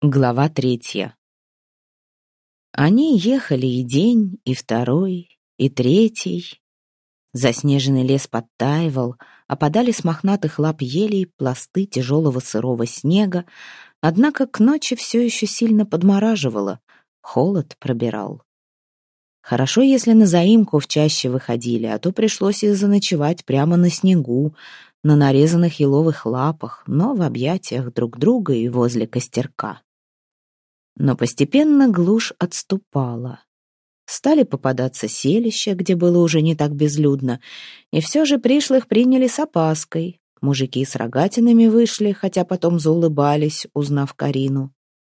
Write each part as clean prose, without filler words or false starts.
Глава 3. Они ехали и день, и второй, и третий. Заснеженный лес подтаивал, опадали с мохнатых лап елей пласты тяжелого сырого снега, однако к ночи все еще сильно подмораживало, холод пробирал. Хорошо, если на заимку в чаще выходили, а то пришлось и заночевать прямо на снегу, на нарезанных еловых лапах, но в объятиях друг друга и возле костерка. Но постепенно глушь отступала. Стали попадаться селища, где было уже не так безлюдно, и все же пришлых приняли с опаской. Мужики с рогатинами вышли, хотя потом заулыбались, узнав Карину.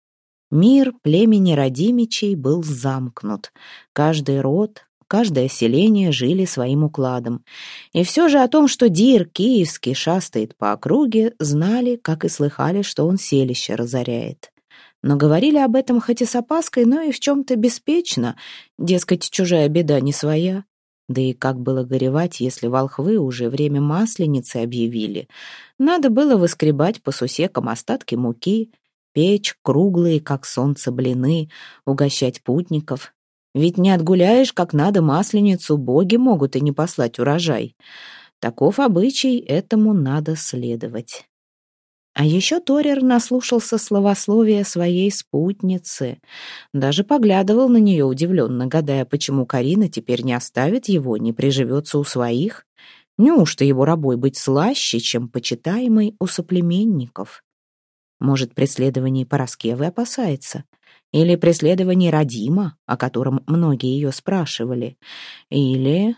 Мир племени Радимичей был замкнут. Каждый род, каждое селение жили своим укладом. И все же о том, что Дир Киевский шастает по округе, знали, как и слыхали, что он селище разоряет. Но говорили об этом хоть и с опаской, но и в чем-то беспечно, дескать, чужая беда не своя. Да и как было горевать, если волхвы уже время Масленицы объявили. Надо было выскребать по сусекам остатки муки, печь круглые, как солнце, блины, угощать путников. Ведь не отгуляешь как надо Масленицу, боги могут и не послать урожай. Таков обычай, этому надо следовать. А еще Торер наслушался словословия своей спутницы. Даже поглядывал на нее удивленно, гадая, почему Карина теперь не оставит его, не приживется у своих. Неужто его рабой быть слаще, чем почитаемый у соплеменников? Может, преследований Параскевы опасается? Или преследований Радима, о котором многие ее спрашивали? Или...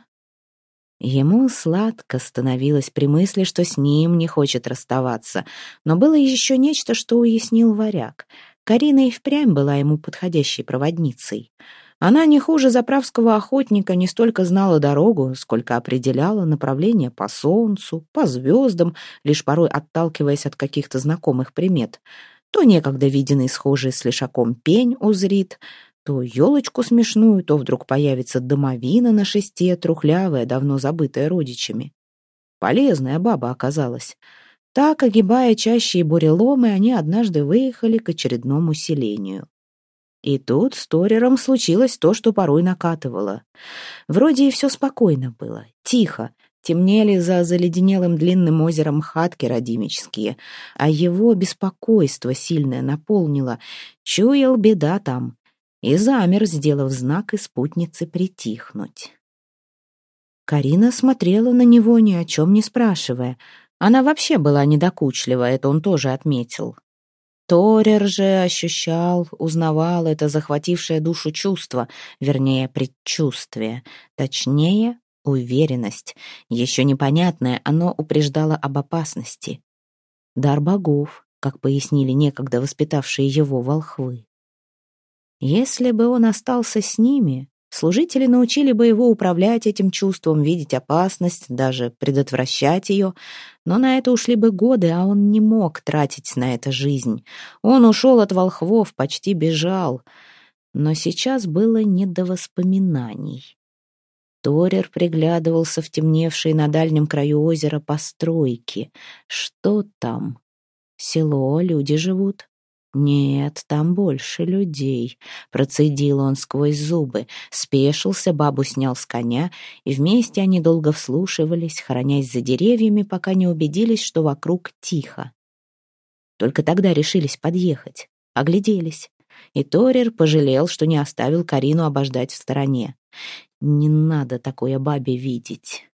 Ему сладко становилось при мысли, что с ним не хочет расставаться, но было еще нечто, что уяснил варяг. Карина и впрямь была ему подходящей проводницей. Она не хуже заправского охотника не столько знала дорогу, сколько определяла направление по солнцу, по звездам, лишь порой отталкиваясь от каких-то знакомых примет. То некогда виденный схожий с лешаком пень узрит, то елочку смешную, то вдруг появится домовина на шесте, трухлявая, давно забытая родичами. Полезная баба оказалась. Так, огибая чаще и буреломы, они однажды выехали к очередному селению. И тут с Торером случилось то, что порой накатывало. Вроде и все спокойно было, тихо, темнели за заледенелым длинным озером хатки радимические, а его беспокойство сильное наполнило, чуял, беда там. И замер, сделав знак и спутнице притихнуть. Карина смотрела на него, ни о чем не спрашивая. Она вообще была недокучлива, это он тоже отметил. Торер же ощущал, узнавал это захватившее душу чувство, вернее, предчувствие, точнее, уверенность. Еще непонятное, оно упреждало об опасности. Дар богов, как пояснили некогда воспитавшие его волхвы. Если бы он остался с ними, служители научили бы его управлять этим чувством, видеть опасность, даже предотвращать ее, но на это ушли бы годы, а он не мог тратить на это жизнь. Он ушел от волхвов, почти бежал, но сейчас было не до воспоминаний. Торер приглядывался в темневшие на дальнем краю озера постройки. Что там? Село, люди живут? «Нет, там больше людей», — процедил он сквозь зубы, спешился, бабу снял с коня, и вместе они долго вслушивались, хоронясь за деревьями, пока не убедились, что вокруг тихо. Только тогда решились подъехать, огляделись, и Торер пожалел, что не оставил Карину обождать в стороне. Не надо такое бабе видеть.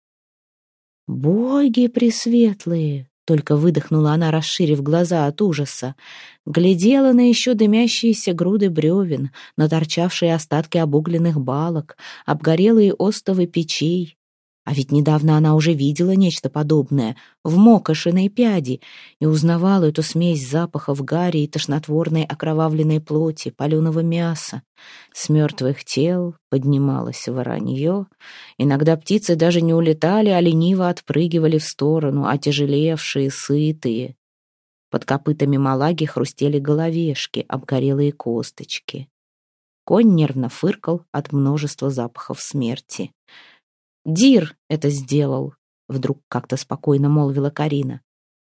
«Боги пресветлые!» Только выдохнула она, расширив глаза от ужаса. Глядела на еще дымящиеся груды бревен, на торчавшие остатки обугленных балок, обгорелые остовы печей. А ведь недавно она уже видела нечто подобное в мокошиной пяди и узнавала эту смесь запахов гари и тошнотворной окровавленной плоти, паленого мяса. С мертвых тел поднималось воронье. Иногда птицы даже не улетали, а лениво отпрыгивали в сторону, отяжелевшие, сытые. Под копытами малаги хрустели головешки, обгорелые косточки. Конь нервно фыркал от множества запахов смерти. «Дир это сделал», — вдруг как-то спокойно молвила Карина.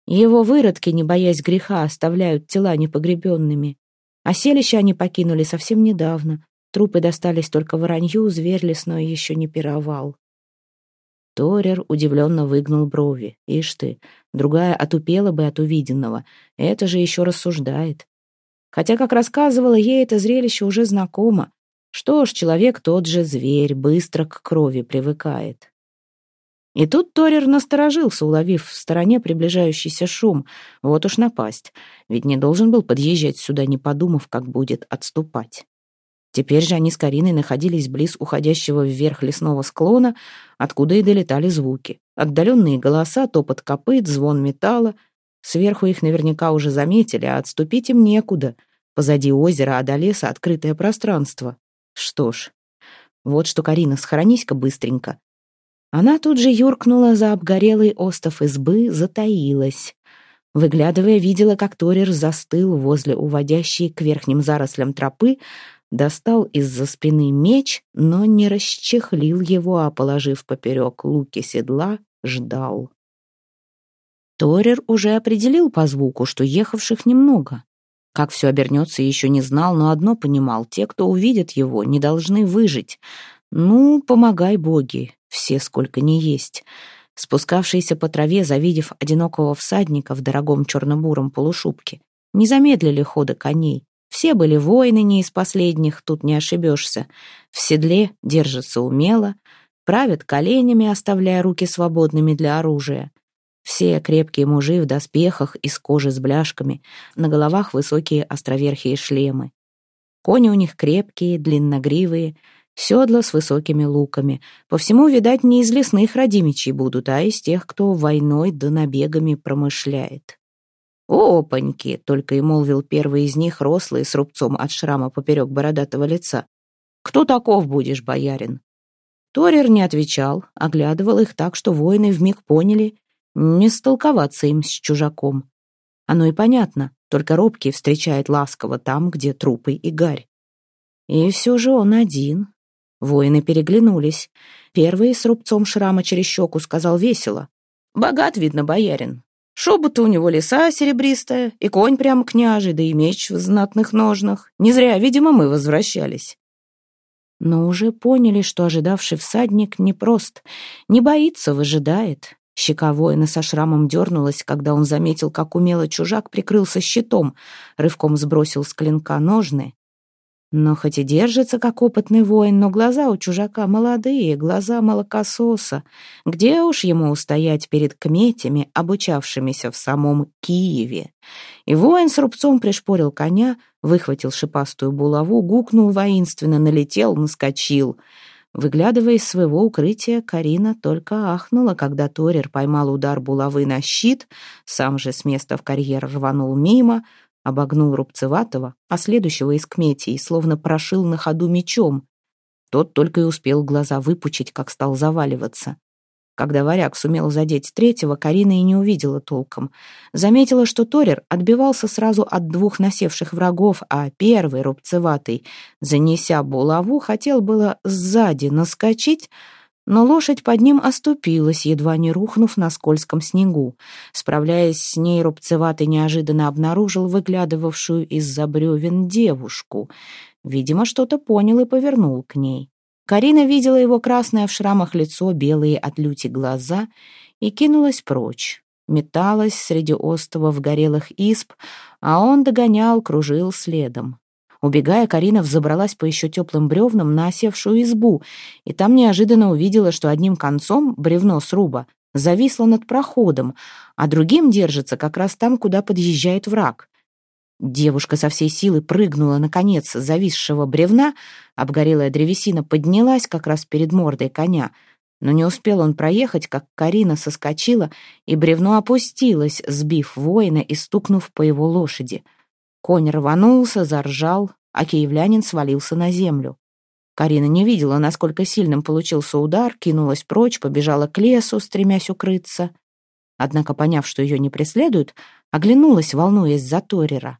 Его выродки, не боясь греха, оставляют тела непогребенными. А селище они покинули совсем недавно. Трупы достались только воронью, зверь лесной еще не пировал. Торер удивленно выгнул брови. Ишь ты, другая отупела бы от увиденного. Это же еще рассуждает. Хотя, как рассказывала, ей это зрелище уже знакомо. Что ж, человек тот же зверь, быстро к крови привыкает. И тут Торер насторожился, уловив в стороне приближающийся шум. Вот уж напасть. Ведь не должен был подъезжать сюда, не подумав, как будет отступать. Теперь же они с Кариной находились близ уходящего вверх лесного склона, откуда и долетали звуки. Отдаленные голоса, топот копыт, звон металла. Сверху их наверняка уже заметили, а отступить им некуда. Позади озера, а до леса открытое пространство. Что ж, вот что, Карина, схоронись-ка быстренько. Она тут же юркнула за обгорелый остов избы, затаилась. Выглядывая, видела, как Торер застыл возле уводящей к верхним зарослям тропы, достал из-за спины меч, но не расчехлил его, а, положив поперек луки седла, ждал. Торер уже определил по звуку, что ехавших немного. Как все обернется, еще не знал, но одно понимал: те, кто увидит его, не должны выжить. Ну, помогай, боги, все сколько ни есть. Спускавшиеся по траве, завидев одинокого всадника в дорогом черно-буром полушубке, не замедлили хода коней. Все были воины не из последних, тут не ошибешься. В седле держатся умело, правят коленями, оставляя руки свободными для оружия. Все крепкие мужи в доспехах из кожи с бляшками, на головах высокие островерхие шлемы. Кони у них крепкие, длинногривые, седла с высокими луками. По всему, видать, не из лесных родимичей будут, а из тех, кто войной да набегами промышляет. «Опаньки!» — только и молвил первый из них, рослый, с рубцом от шрама поперек бородатого лица. «Кто таков будешь, боярин?» Торер не отвечал, оглядывал их так, что воины вмиг поняли — не столковаться им с чужаком. Оно и понятно, только робкий встречает ласково там, где трупы и гарь. И все же он один. Воины переглянулись. Первый с рубцом шрама через щеку сказал весело: «Богат, видно, боярин. Шуба-то у него лиса серебристая, и конь прямо княжий, да и меч в знатных ножнах. Не зря, видимо, мы возвращались». Но уже поняли, что ожидавший всадник непрост, не боится, выжидает. Щека воина со шрамом дернулась, когда он заметил, как умело чужак прикрылся щитом, рывком сбросил с клинка ножны. Но хоть и держится, как опытный воин, но глаза у чужака молодые, глаза молокососа. Где уж ему устоять перед кметями, обучавшимися в самом Киеве? И воин с рубцом пришпорил коня, выхватил шипастую булаву, гукнул воинственно, налетел, наскочил. Выглядывая из своего укрытия, Карина только ахнула, когда Торер поймал удар булавы на щит, сам же с места в карьер рванул мимо, обогнул Рубцеватого, а следующего из кметей словно прошил на ходу мечом. Тот только и успел глаза выпучить, как стал заваливаться. Когда варяг сумел задеть третьего, Карина и не увидела толком. Заметила, что Торер отбивался сразу от двух насевших врагов, а первый, Рубцеватый, занеся булаву, хотел было сзади наскочить, но лошадь под ним оступилась, едва не рухнув на скользком снегу. Справляясь с ней, Рубцеватый неожиданно обнаружил выглядывавшую из-за бревен девушку. Видимо, что-то понял и повернул к ней. Карина видела его красное в шрамах лицо, белые от люти глаза, и кинулась прочь. Металась среди остовов горелых изб, а он догонял, кружил следом. Убегая, Карина взобралась по еще теплым бревнам на осевшую избу, и там неожиданно увидела, что одним концом бревно сруба зависло над проходом, а другим держится как раз там, куда подъезжает враг. Девушка со всей силы прыгнула на конец зависшего бревна, обгорелая древесина поднялась как раз перед мордой коня, но не успел он проехать, как Карина соскочила, и бревно опустилось, сбив воина и стукнув по его лошади. Конь рванулся, заржал, а киевлянин свалился на землю. Карина не видела, насколько сильным получился удар, кинулась прочь, побежала к лесу, стремясь укрыться. Однако, поняв, что ее не преследуют, оглянулась, волнуясь за Торера.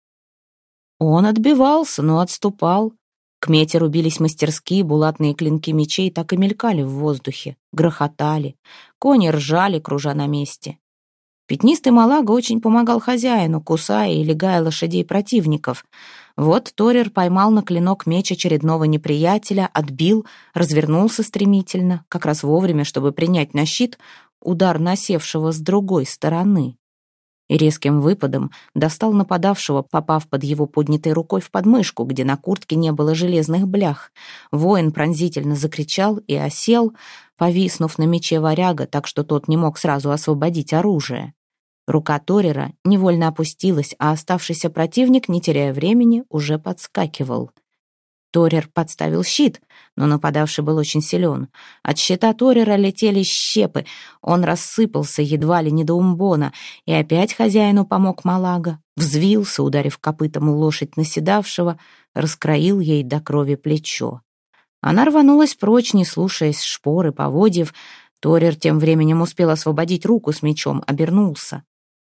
Он отбивался, но отступал. Кмети рубились мастерски, булатные клинки мечей так и мелькали в воздухе, грохотали. Кони ржали, кружа на месте. Пятнистый малага очень помогал хозяину, кусая и легая лошадей противников. Вот Торер поймал на клинок меч очередного неприятеля, отбил, развернулся стремительно, как раз вовремя, чтобы принять на щит удар насевшего с другой стороны. И резким выпадом достал нападавшего, попав под его поднятой рукой в подмышку, где на куртке не было железных блях. Воин пронзительно закричал и осел, повиснув на мече варяга, так что тот не мог сразу освободить оружие. Рука Торера невольно опустилась, а оставшийся противник, не теряя времени, уже подскакивал. Торер подставил щит, но нападавший был очень силен. От щита Торера летели щепы, он рассыпался едва ли не до умбона, и опять хозяину помог малага. Взвился, ударив копытом лошадь наседавшего, раскроил ей до крови плечо. Она рванулась прочь, не слушаясь шпор и поводьев. Торер тем временем успел освободить руку с мечом, обернулся.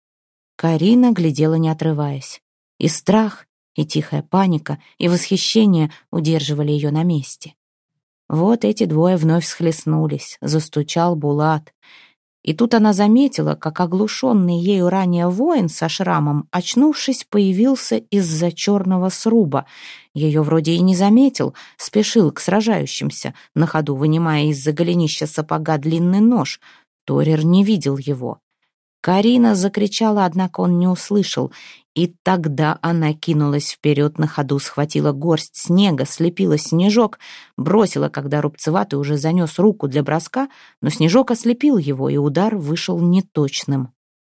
Карина глядела, не отрываясь. И страх, и тихая паника, и восхищение удерживали ее на месте. Вот эти двое вновь схлестнулись, застучал Булат. И тут она заметила, как оглушенный ею ранее воин со шрамом, очнувшись, появился из-за черного сруба. Ее вроде и не заметил, спешил к сражающимся, на ходу вынимая из-за голенища сапога длинный нож. Торер не видел его. Карина закричала, однако он не услышал, и тогда она кинулась вперед на ходу, схватила горсть снега, слепила снежок, бросила, когда Рубцеватый уже занес руку для броска, но снежок ослепил его, и удар вышел неточным.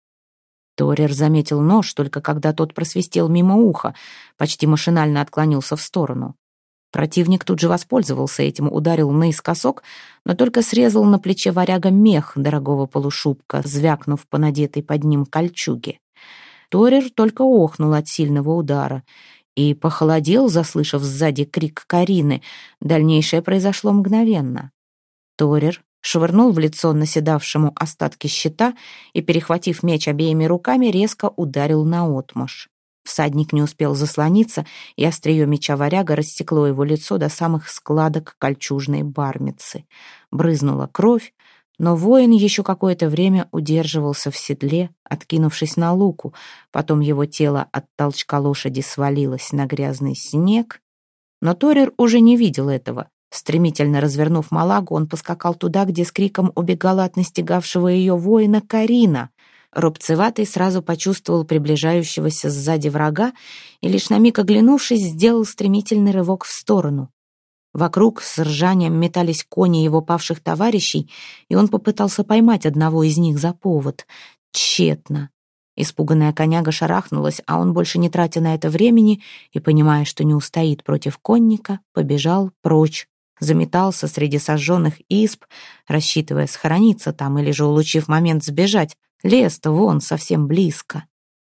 Торер заметил нож, только когда тот просвистел мимо уха, почти машинально отклонился в сторону. Противник тут же воспользовался этим, ударил наискосок, но только срезал на плече варяга мех дорогого полушубка, звякнув по надетой под ним кольчуге. Торер только охнул от сильного удара и похолодел, заслышав сзади крик Карины. Дальнейшее произошло мгновенно. Торер швырнул в лицо наседавшему остатки щита и, перехватив меч обеими руками, резко ударил наотмашь. Всадник не успел заслониться, и острие меча варяга рассекло его лицо до самых складок кольчужной бармицы. Брызнула кровь, но воин еще какое-то время удерживался в седле, откинувшись на луку. Потом его тело от толчка лошади свалилось на грязный снег. Но Торер уже не видел этого. Стремительно развернув малагу, он поскакал туда, где с криком убегала от настигавшего ее воина Карина. Рубцеватый сразу почувствовал приближающегося сзади врага и, лишь на миг оглянувшись, сделал стремительный рывок в сторону. Вокруг с ржанием метались кони его павших товарищей, и он попытался поймать одного из них за повод. Тщетно. Испуганная коняга шарахнулась, а он, больше не тратя на это времени и, понимая, что не устоит против конника, побежал прочь. Заметался среди сожженных исп, рассчитывая схорониться там или же, улучив момент, сбежать. Лес-то вон совсем близко.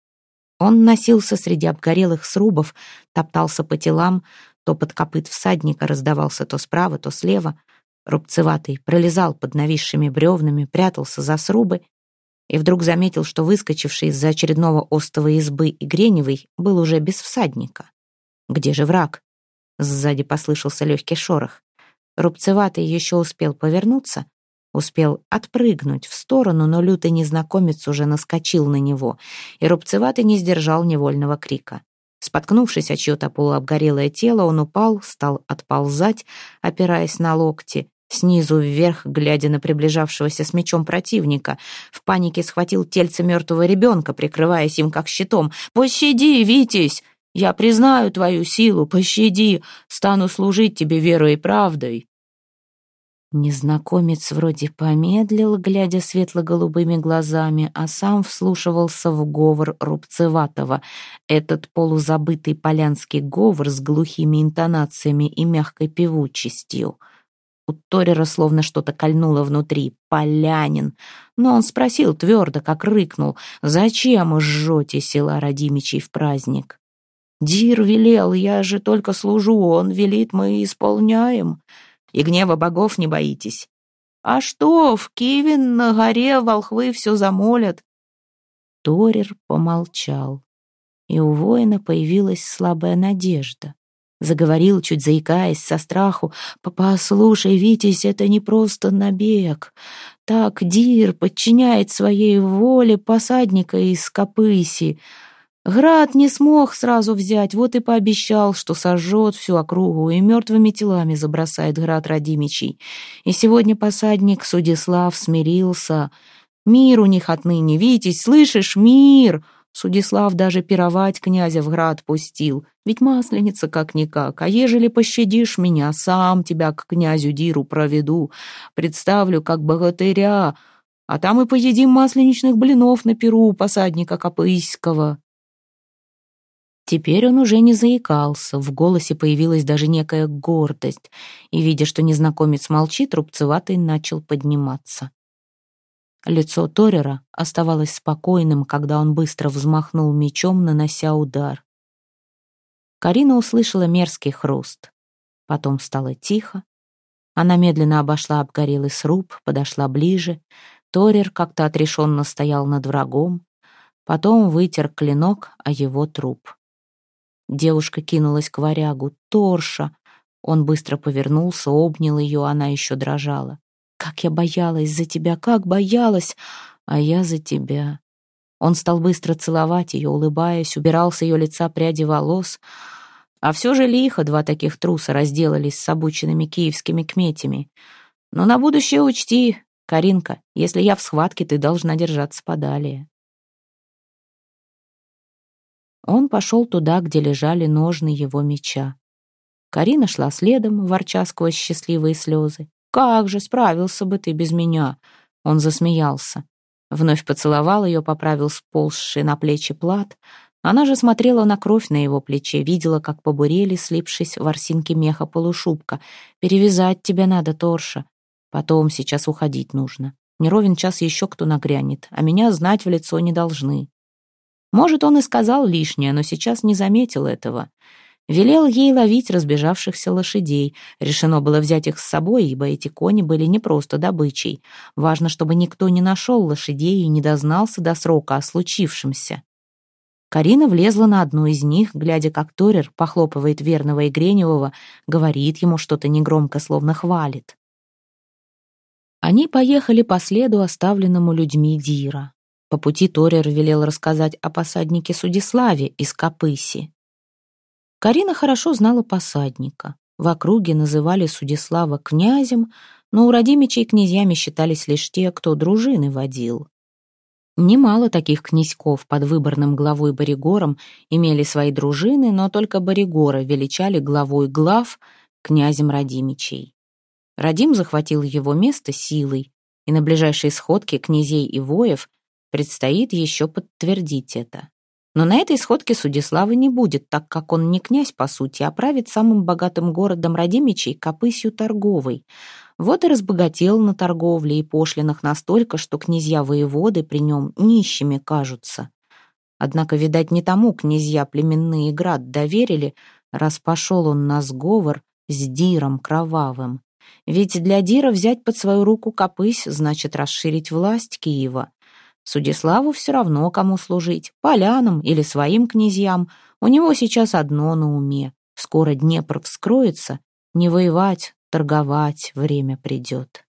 Он носился среди обгорелых срубов, топтался по телам, топот копыт всадника раздавался то справа, то слева. Рубцеватый пролезал под нависшими бревнами, прятался за срубы и вдруг заметил, что выскочивший из-за очередного остова избы и Греневый был уже без всадника. Где же враг? Сзади послышался легкий шорох. Рубцеватый еще успел повернуться, успел отпрыгнуть в сторону, но лютый незнакомец уже наскочил на него, и Рубцеватый не сдержал невольного крика. Споткнувшись о чье-то полуобгорелое тело, он упал, стал отползать, опираясь на локти, снизу вверх, глядя на приближавшегося с мечом противника. В панике схватил тельце мертвого ребенка, прикрываясь им как щитом. «Пощади, Витязь! Я признаю твою силу, пощади! Стану служить тебе верой и правдой!» Незнакомец вроде помедлил, глядя светло-голубыми глазами, а сам вслушивался в говор Рубцеватого. Этот полузабытый полянский говор с глухими интонациями и мягкой певучестью. У Торера словно что-то кольнуло внутри. «Полянин!» Но он спросил твердо, как рыкнул: «Зачем жжете села Радимичей в праздник?» «Дир велел, я же только служу, он велит, мы исполняем. И гнева богов не боитесь. А что, в Киеве на горе волхвы все замолят?» Торер помолчал, и у воина появилась слабая надежда. Заговорил, чуть заикаясь, со страху: «Послушай, Витязь, это не просто набег. Так Дир подчиняет своей воле посадника из Копыси. Град не смог сразу взять, вот и пообещал, что сожжет всю округу и мертвыми телами забросает град Радимичей. И сегодня посадник Судислав смирился. Мир у них отныне, Витязь, слышишь, мир!» Судислав даже пировать князя в град пустил. Ведь масленица как-никак, а ежели пощадишь меня, сам тебя к князю Диру проведу, представлю как богатыря, а там и поедим масленичных блинов на пиру у посадника Копыйского. Теперь он уже не заикался, в голосе появилась даже некая гордость, и, видя, что незнакомец молчит, рубцеватый начал подниматься. Лицо Торера оставалось спокойным, когда он быстро взмахнул мечом, нанося удар. Карина услышала мерзкий хруст. Потом стало тихо. Она медленно обошла обгорелый сруб, подошла ближе. Торер как-то отрешенно стоял над врагом. Потом вытер клинок о его труп. Девушка кинулась к варягу. «Торша!» Он быстро повернулся, обнял ее, она еще дрожала. «Как я боялась за тебя, как боялась! А я за тебя!» Он стал быстро целовать ее, улыбаясь, убирал с ее лица пряди волос. А все же лихо два таких труса разделались с обученными киевскими кметями. Но на будущее учти, Каринка, если я в схватке, ты должна держаться подалее. Он пошел туда, где лежали ножны его меча. Карина шла следом, ворча сквозь счастливые слезы. «Как же, справился бы ты без меня!» Он засмеялся. Вновь поцеловал ее, поправил сползший на плечи плат. Она же смотрела на кровь на его плече, видела, как побурели, слипшись в ворсинки меха полушубка. «Перевязать тебя надо, Торша. Потом, сейчас уходить нужно. Не ровен час еще кто нагрянет, а меня знать в лицо не должны». Может, он и сказал лишнее, но сейчас не заметил этого. Велел ей ловить разбежавшихся лошадей. Решено было взять их с собой, ибо эти кони были не просто добычей. Важно, чтобы никто не нашел лошадей и не дознался до срока о случившемся. Карина влезла на одну из них, глядя, как Торер похлопывает верного и Греневого, говорит ему что-то негромко, словно хвалит. Они поехали по следу, оставленному людьми Дира. По пути Торер велел рассказать о посаднике Судиславе из Копыси. Карина хорошо знала посадника. В округе называли Судислава князем, но у Радимичей князьями считались лишь те, кто дружины водил. Немало таких князьков под выборным главой Боригором имели свои дружины, но только Боригора величали главой глав князем Радимичей. Радим захватил его место силой, и на ближайшей сходке князей и воев предстоит еще подтвердить это. Но на этой сходке Судиславы не будет, так как он не князь, по сути, а правит самым богатым городом Радимичей Копысью торговой. Вот и разбогател на торговле и пошлинах настолько, что князья-воеводы при нем нищими кажутся. Однако, видать, не тому князья племенные град доверили, раз пошел он на сговор с Диром Кровавым. Ведь для Дира взять под свою руку Копысь значит расширить власть Киева. Судиславу все равно, кому служить, полянам или своим князьям. У него сейчас одно на уме. Скоро Днепр вскроется, не воевать, торговать время придет.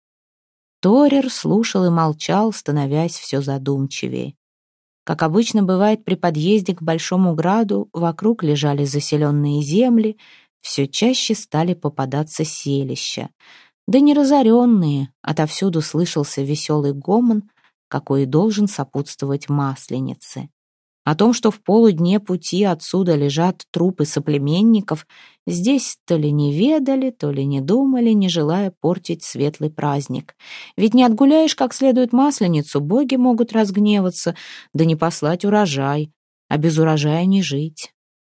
Торер слушал и молчал, становясь все задумчивее. Как обычно бывает при подъезде к Большому Граду, вокруг лежали заселенные земли, все чаще стали попадаться селища. Да не разоренные, отовсюду слышался веселый гомон, какой и должен сопутствовать Масленице. О том, что в полудне пути отсюда лежат трупы соплеменников, здесь то ли не ведали, то ли не думали, не желая портить светлый праздник. Ведь не отгуляешь как следует Масленицу, боги могут разгневаться, да не послать урожай, а без урожая не жить.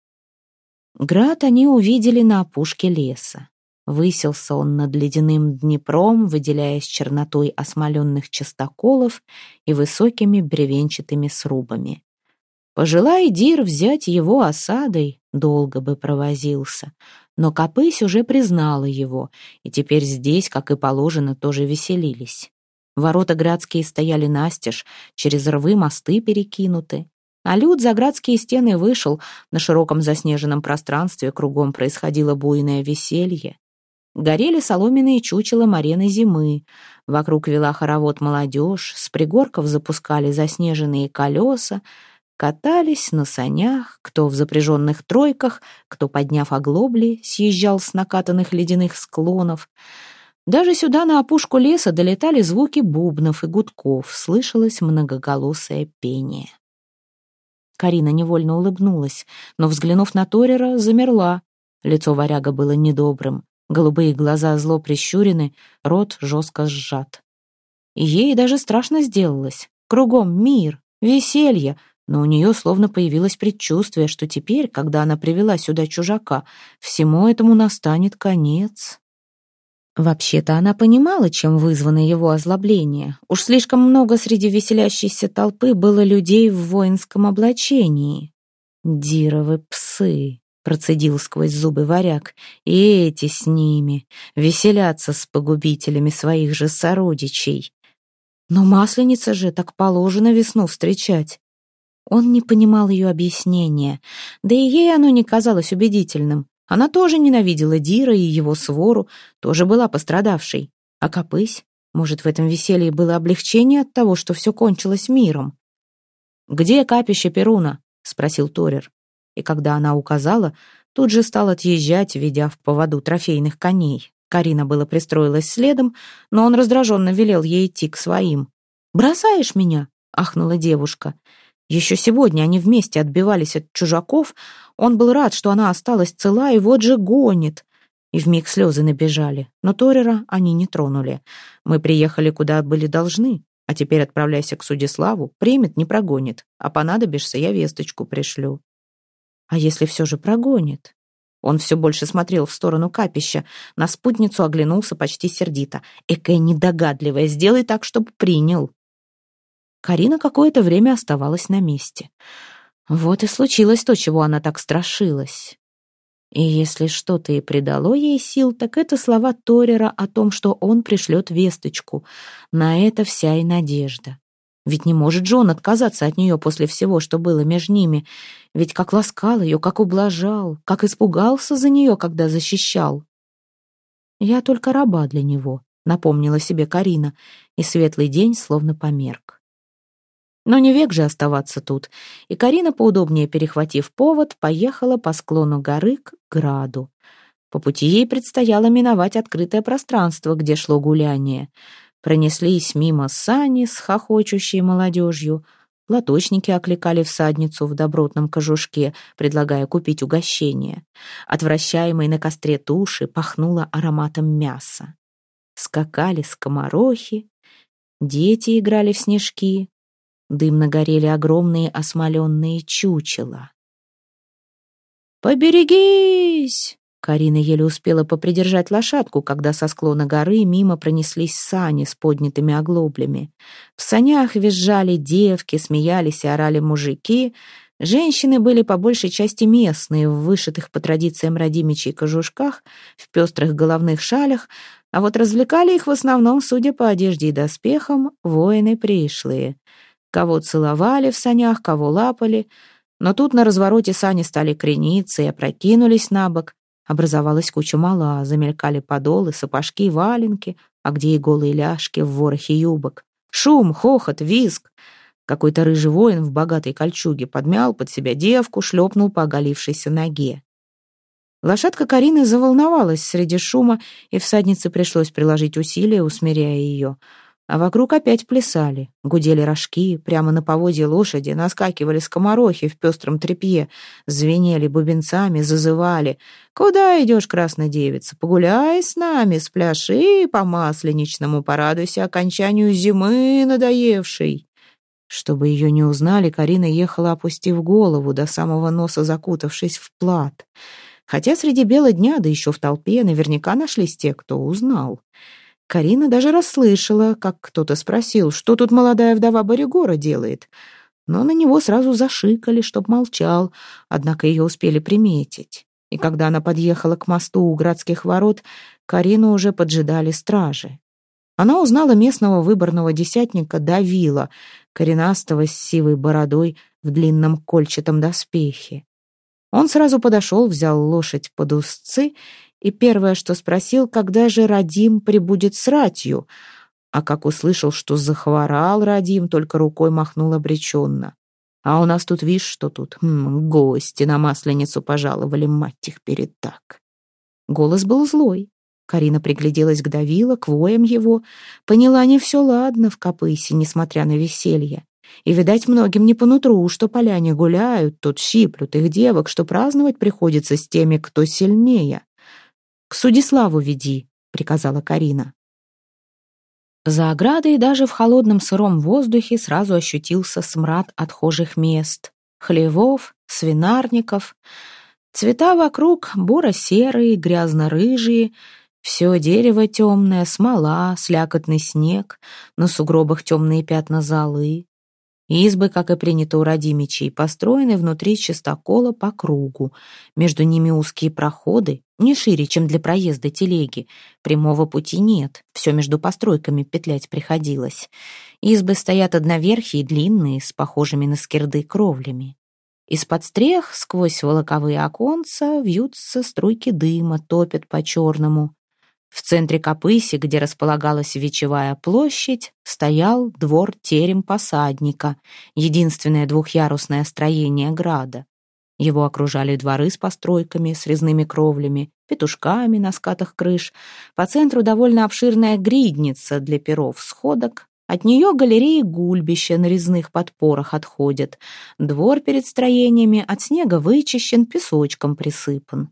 Град они увидели на опушке леса. Высился он над ледяным Днепром, выделяясь чернотой осмоленных частоколов и высокими бревенчатыми срубами. Пожелай Дир взять его осадой, долго бы провозился, но Копысь уже признала его, и теперь здесь, как и положено, тоже веселились. Ворота градские стояли настежь, через рвы мосты перекинуты. А люд за градские стены вышел, на широком заснеженном пространстве кругом происходило буйное веселье. Горели соломенные чучела марены зимы, вокруг вела хоровод молодежь, с пригорков запускали заснеженные колеса, катались на санях, кто в запряженных тройках, кто, подняв оглобли, съезжал с накатанных ледяных склонов. Даже сюда, на опушку леса, долетали звуки бубнов и гудков, слышалось многоголосое пение. Карина невольно улыбнулась, но, взглянув на Торера, замерла. Лицо варяга было недобрым, голубые глаза зло прищурены, рот жестко сжат. И ей даже страшно сделалось. Кругом мир, веселье, но у нее словно появилось предчувствие, что теперь, когда она привела сюда чужака, всему этому настанет конец. Вообще-то она понимала, чем вызвано его озлобление. Уж слишком много среди веселящейся толпы было людей в воинском облачении. «Дировы псы», — процедил сквозь зубы варяг, — «и эти с ними, веселятся с погубителями своих же сородичей. Но масленица же, так положено весну встречать». Он не понимал ее объяснения, да и ей оно не казалось убедительным. Она тоже ненавидела Дира и его свору, тоже была пострадавшей. А Копысь? Может, в этом веселье было облегчение от того, что все кончилось миром? «Где капище Перуна?» — спросил Торер. И когда она указала, тут же стал отъезжать, ведя в поводу трофейных коней. Карина было пристроилась следом, но он раздраженно велел ей идти к своим. «Бросаешь меня?» — ахнула девушка. Еще сегодня они вместе отбивались от чужаков. Он был рад, что она осталась цела, и вот же гонит. И вмиг слезы набежали. Но Торера они не тронули. «Мы приехали, куда были должны, а теперь отправляйся к Судиславу. Примет, не прогонит. А понадобишься, я весточку пришлю». «А если все же прогонит?» Он все больше смотрел в сторону капища. На спутницу оглянулся почти сердито. «Экая недогадливая, сделай так, чтоб принял». Карина какое-то время оставалась на месте. Вот и случилось то, чего она так страшилась. И если что-то и придало ей сил, так это слова Торера о том, что он пришлет весточку. На это вся и надежда. Ведь не может же он отказаться от нее после всего, что было между ними. Ведь как ласкал ее, как ублажал, как испугался за нее, когда защищал. «Я только раба для него», — напомнила себе Карина, и светлый день словно померк. Но не век же оставаться тут, и Карина, поудобнее перехватив повод, поехала по склону горы к граду. По пути ей предстояло миновать открытое пространство, где шло гуляние. Пронеслись мимо сани с хохочущей молодежью, лоточники окликали всадницу в добротном кожушке, предлагая купить угощение. От вращаемой на костре туши пахнуло ароматом мяса. Скакали скоморохи, дети играли в снежки, дымно горели огромные осмоленные чучела. «Поберегись!» Карина еле успела попридержать лошадку, когда со склона горы мимо пронеслись сани с поднятыми оглоблями. В санях визжали девки, смеялись и орали мужики. Женщины были по большей части местные, в вышитых по традициям родимичей кожушках, в пестрых головных шалях, а вот развлекали их в основном, судя по одежде и доспехам, воины пришлые. Кого целовали в санях, кого лапали, но тут на развороте сани стали крениться и опрокинулись на бок. Образовалась куча мала, замелькали подолы, сапожки, валенки, а где и голые ляжки в ворохе юбок. Шум, хохот, визг. Какой-то рыжий воин в богатой кольчуге подмял под себя девку, шлепнул по оголившейся ноге. Лошадка Карины заволновалась среди шума, и всаднице пришлось приложить усилия, усмиряя ее. А вокруг опять плясали, гудели рожки, прямо на поводье лошади наскакивали скоморохи в пестром тряпье, звенели бубенцами, зазывали. «Куда идешь, красная девица? Погуляй с нами, спляши по масленичному, порадуйся окончанию зимы надоевшей». Чтобы ее не узнали, Карина ехала, опустив голову, до самого носа закутавшись в плат. Хотя среди бела дня, да еще в толпе, наверняка нашлись те, кто узнал. Карина даже расслышала, как кто-то спросил, что тут молодая вдова Боригора делает. Но на него сразу зашикали, чтоб молчал, однако ее успели приметить. И когда она подъехала к мосту у Градских ворот, Карину уже поджидали стражи. Она узнала местного выборного десятника Давила, коренастого с сивой бородой, в длинном кольчатом доспехе. Он сразу подошел, взял лошадь под узцы и первое, что спросил, когда же Радим прибудет с ратью, а как услышал, что захворал Радим, только рукой махнул обреченно. А у нас тут, видишь, что тут? Гости на Масленицу пожаловали, мать их перед так. Голос был злой. Карина пригляделась к Давила, к воям его, поняла, не все ладно в Копысе, несмотря на веселье. И, видать, многим не по нутру, что поляне гуляют, тут щиплют их девок, что праздновать приходится с теми, кто сильнее. «К Судиславу веди», — приказала Карина. За оградой даже в холодном сыром воздухе сразу ощутился смрад отхожих мест. Хлевов, свинарников. Цвета вокруг буро-серые, грязно-рыжие. Все дерево темное, смола, слякотный снег, на сугробах темные пятна золы. Избы, как и принято у родимичей, построены внутри чистокола по кругу. Между ними узкие проходы, не шире, чем для проезда телеги. Прямого пути нет, все между постройками петлять приходилось. Избы стоят одноверхие, длинные, с похожими на скирды кровлями. Из-под стрех сквозь волоковые оконца вьются струйки дыма, топят по-черному. В центре Копыси, где располагалась Вечевая площадь, стоял двор-терем посадника, единственное двухъярусное строение града. Его окружали дворы с постройками, с резными кровлями, петушками на скатах крыш. По центру довольно обширная гридница для перов сходок. От нее галереи гульбища на резных подпорах отходят. Двор перед строениями от снега вычищен, песочком присыпан.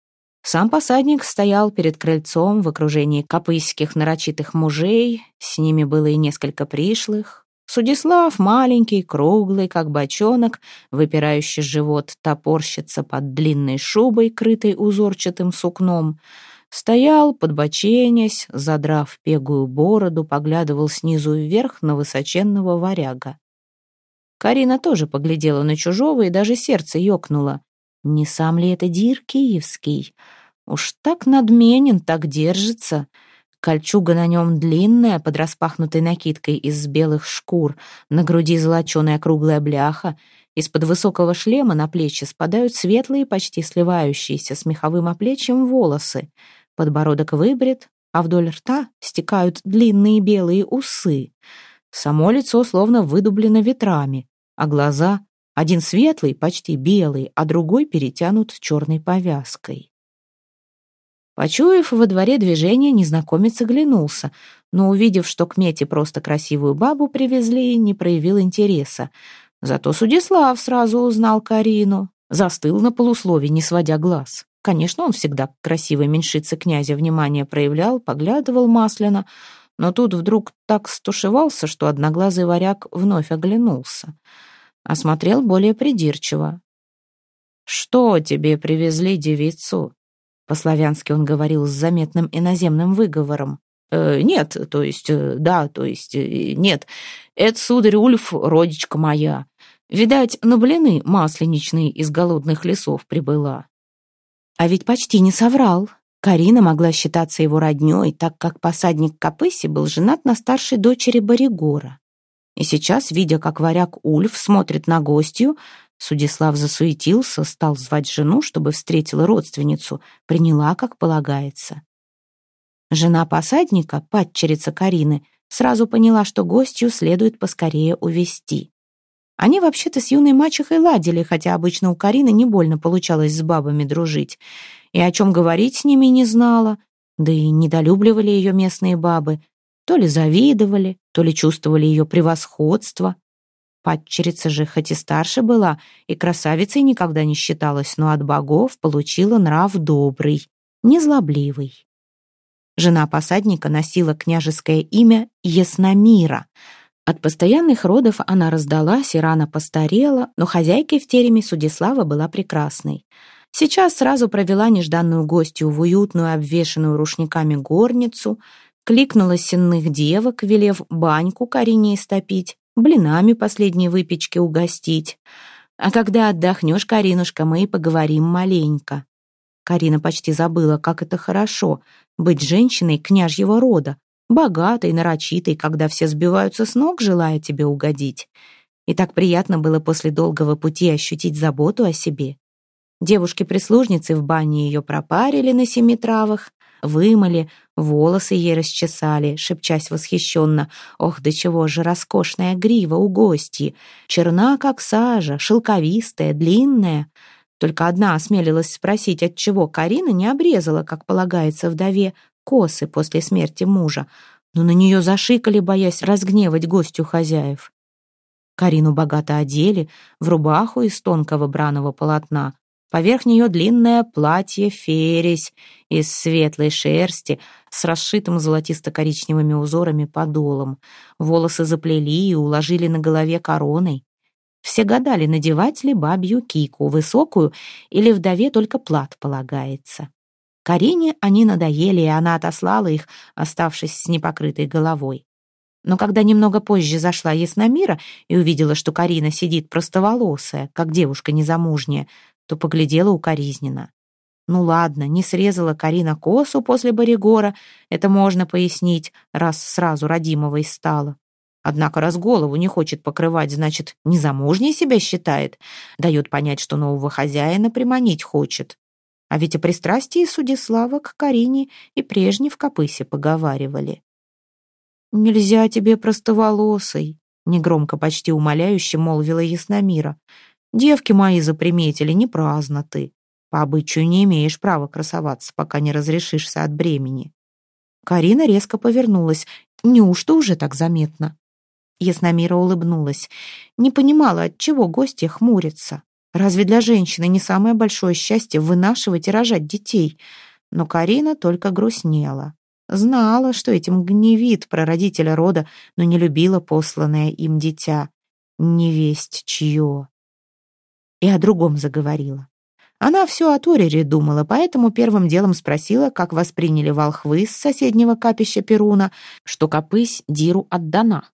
Сам посадник стоял перед крыльцом в окружении копыських нарочитых мужей, с ними было и несколько пришлых. Судислав, маленький, круглый, как бочонок, выпирающий живот топорщится под длинной шубой, крытой узорчатым сукном, стоял, подбоченясь, задрав пегую бороду, поглядывал снизу вверх на высоченного варяга. Карина тоже поглядела на чужого, и даже сердце ёкнуло. Не сам ли это Дир Киевский? Уж так надменен, так держится. Кольчуга на нем длинная, под распахнутой накидкой из белых шкур, на груди золоченая круглая бляха. Из-под высокого шлема на плечи спадают светлые, почти сливающиеся с меховым оплечьем волосы. Подбородок выбрит, а вдоль рта стекают длинные белые усы. Само лицо словно выдублено ветрами, а глаза — один светлый, почти белый, а другой перетянут черной повязкой. Почуяв во дворе движение, незнакомец оглянулся, но, увидев, что к Мете просто красивую бабу привезли, не проявил интереса. Зато Судислав сразу узнал Карину, застыл на полуслове, не сводя глаз. Конечно, он всегда к красивой меньшице князя внимание проявлял, поглядывал масляно, но тут вдруг так стушевался, что одноглазый варяг вновь оглянулся. Осмотрел более придирчиво. «Что тебе привезли девицу?» По-славянски он говорил с заметным иноземным выговором. «Нет, то есть, да, то есть, нет. Это, сударь Ульф, родичка моя. Видать, на блины масленичные из голодных лесов прибыла». А ведь почти не соврал. Карина могла считаться его роднёй, так как посадник Копыси был женат на старшей дочери Боригора. И сейчас, видя, как варяг Ульф смотрит на гостью, Судислав засуетился, стал звать жену, чтобы встретила родственницу, приняла, как полагается. Жена посадника, падчерица Карины, сразу поняла, что гостью следует поскорее увести. Они вообще-то с юной мачехой ладили, хотя обычно у Карины не больно получалось с бабами дружить, и о чем говорить с ними не знала, да и недолюбливали ее местные бабы, то ли завидовали, то ли чувствовали ее превосходство. Падчерица же хоть и старше была, и красавицей никогда не считалась, но от богов получила нрав добрый, незлобливый. Жена посадника носила княжеское имя Ясномира. От постоянных родов она раздалась и рано постарела, но хозяйкой в тереме Судислава была прекрасной. Сейчас сразу провела нежданную гостью в уютную, обвешанную рушниками горницу, кликнула сенных девок, велев баньку Карине истопить, блинами последней выпечки угостить. А когда отдохнешь, Каринушка, мы и поговорим маленько. Карина почти забыла, как это хорошо — быть женщиной княжьего рода, богатой, нарочитой, когда все сбиваются с ног, желая тебе угодить. И так приятно было после долгого пути ощутить заботу о себе. Девушки-прислужницы в бане ее пропарили на 7 травах, вымыли, волосы ей расчесали, шепчась восхищенно: «Ох, до чего же роскошная грива у гостьи! Черна, как сажа, шелковистая, длинная». Только одна осмелилась спросить, отчего Карина не обрезала, как полагается вдове, косы после смерти мужа, но на нее зашикали, боясь разгневать гостю хозяев. Карину богато одели в рубаху из тонкого браного полотна. Поверх нее длинное платье-фересь из светлой шерсти с расшитым золотисто-коричневыми узорами подолом. Волосы заплели и уложили на голове короной. Все гадали, надевать ли бабью кику, высокую, или вдове только плат полагается. Карине они надоели, и она отослала их, оставшись с непокрытой головой. Но когда немного позже зашла Ясномира и увидела, что Карина сидит простоволосая, как девушка незамужняя, то поглядела укоризненно. Ну ладно, не срезала Карина косу после Боригора, это можно пояснить, раз сразу родимовой стала. Однако раз голову не хочет покрывать, значит, незамужней себя считает, дает понять, что нового хозяина приманить хочет. А ведь о пристрастии Судислава к Карине и прежне в Копысе поговаривали. «Нельзя тебе простоволосой», — негромко, почти умоляюще молвила Ясномира. «Девки мои заприметили, не праздно ты. По обычаю не имеешь права красоваться, пока не разрешишься от бремени». Карина резко повернулась. «Неужто уже так заметно?» Ясномира улыбнулась. Не понимала, отчего гостья хмурится. Разве для женщины не самое большое счастье вынашивать и рожать детей? Но Карина только грустнела. Знала, что этим гневит прародителя рода, но не любила посланное им дитя. Невесть чье. И о другом заговорила. Она все о Торире думала, поэтому первым делом спросила, как восприняли волхвы с соседнего капища Перуна, что Копысь Диру отдана.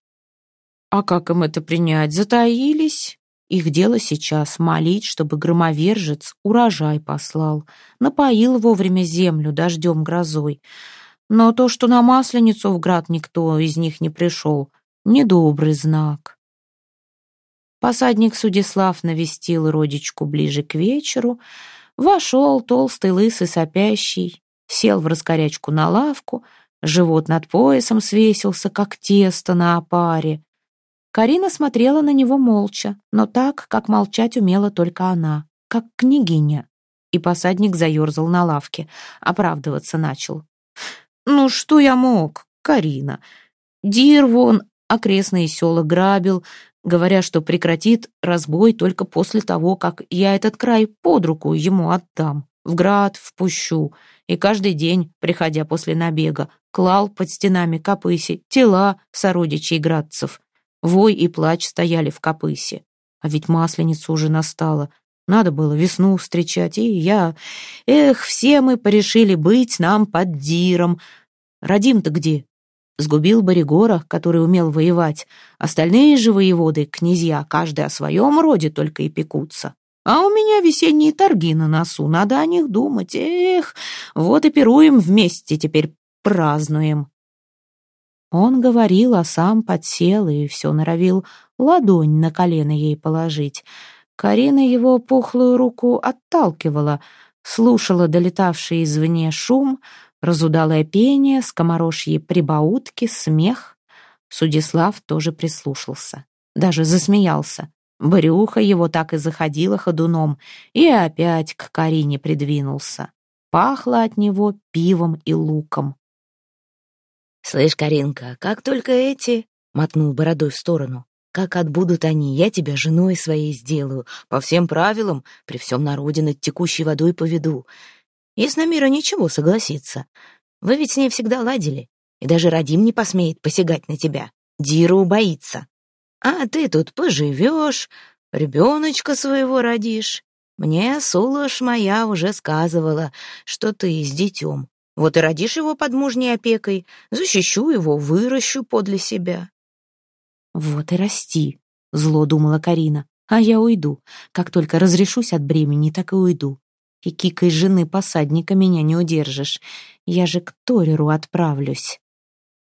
А как им это принять? Затаились? Их дело сейчас молить, чтобы громовержец урожай послал, напоил вовремя землю дождем грозой. Но то, что на Масленицу в град никто из них не пришел, недобрый знак. Посадник Судислав навестил родичку ближе к вечеру, вошел толстый, лысый, сопящий, сел в раскорячку на лавку, живот над поясом свесился, как тесто на опаре. Карина смотрела на него молча, но так, как молчать умела только она, как княгиня. И посадник заерзал на лавке, оправдываться начал. «Ну, что я мог, Карина? Дир вон окрестные села грабил, говоря, что прекратит разбой только после того, как я этот край под руку ему отдам, в град впущу, и каждый день, приходя после набега, клал под стенами Копыси тела сородичей градцев. Вой и плач стояли в Копысе. А ведь Масленица уже настала. Надо было весну встречать, и я... все мы порешили быть нам под Диром. Радим-то где? Сгубил Боригора, который умел воевать. Остальные же воеводы, князья, каждый о своем роде только и пекутся. А у меня весенние торги на носу, надо о них думать. Вот и пируем вместе, теперь празднуем». Он говорил, а сам подсел и все норовил ладонь на колено ей положить. Карина его пухлую руку отталкивала, слушала долетавший извне шум, разудалое пение, скоморожьи прибаутки, смех. Судислав тоже прислушался, даже засмеялся. Брюхо его так и заходило ходуном, и опять к Карине придвинулся. Пахло от него пивом и луком. «Слышь, Каринка, как только эти...» — мотнул бородой в сторону. «Как отбудут они, я тебя женой своей сделаю, по всем правилам, при всем народе над текущей водой поведу. Ясномира ничего, согласится. Вы ведь с ней всегда ладили, и даже Радим не посмеет посягать на тебя. Диру боится. А ты тут поживешь, ребеночка своего родишь. Мне Сулош моя уже сказывала, что ты с детем. Вот и родишь его под мужней опекой, защищу его, выращу подле себя». «Вот и расти», — зло думала Карина, «а я уйду. Как только разрешусь от бремени, так и уйду. И кикой жены посадника меня не удержишь. Я же к Ториру отправлюсь».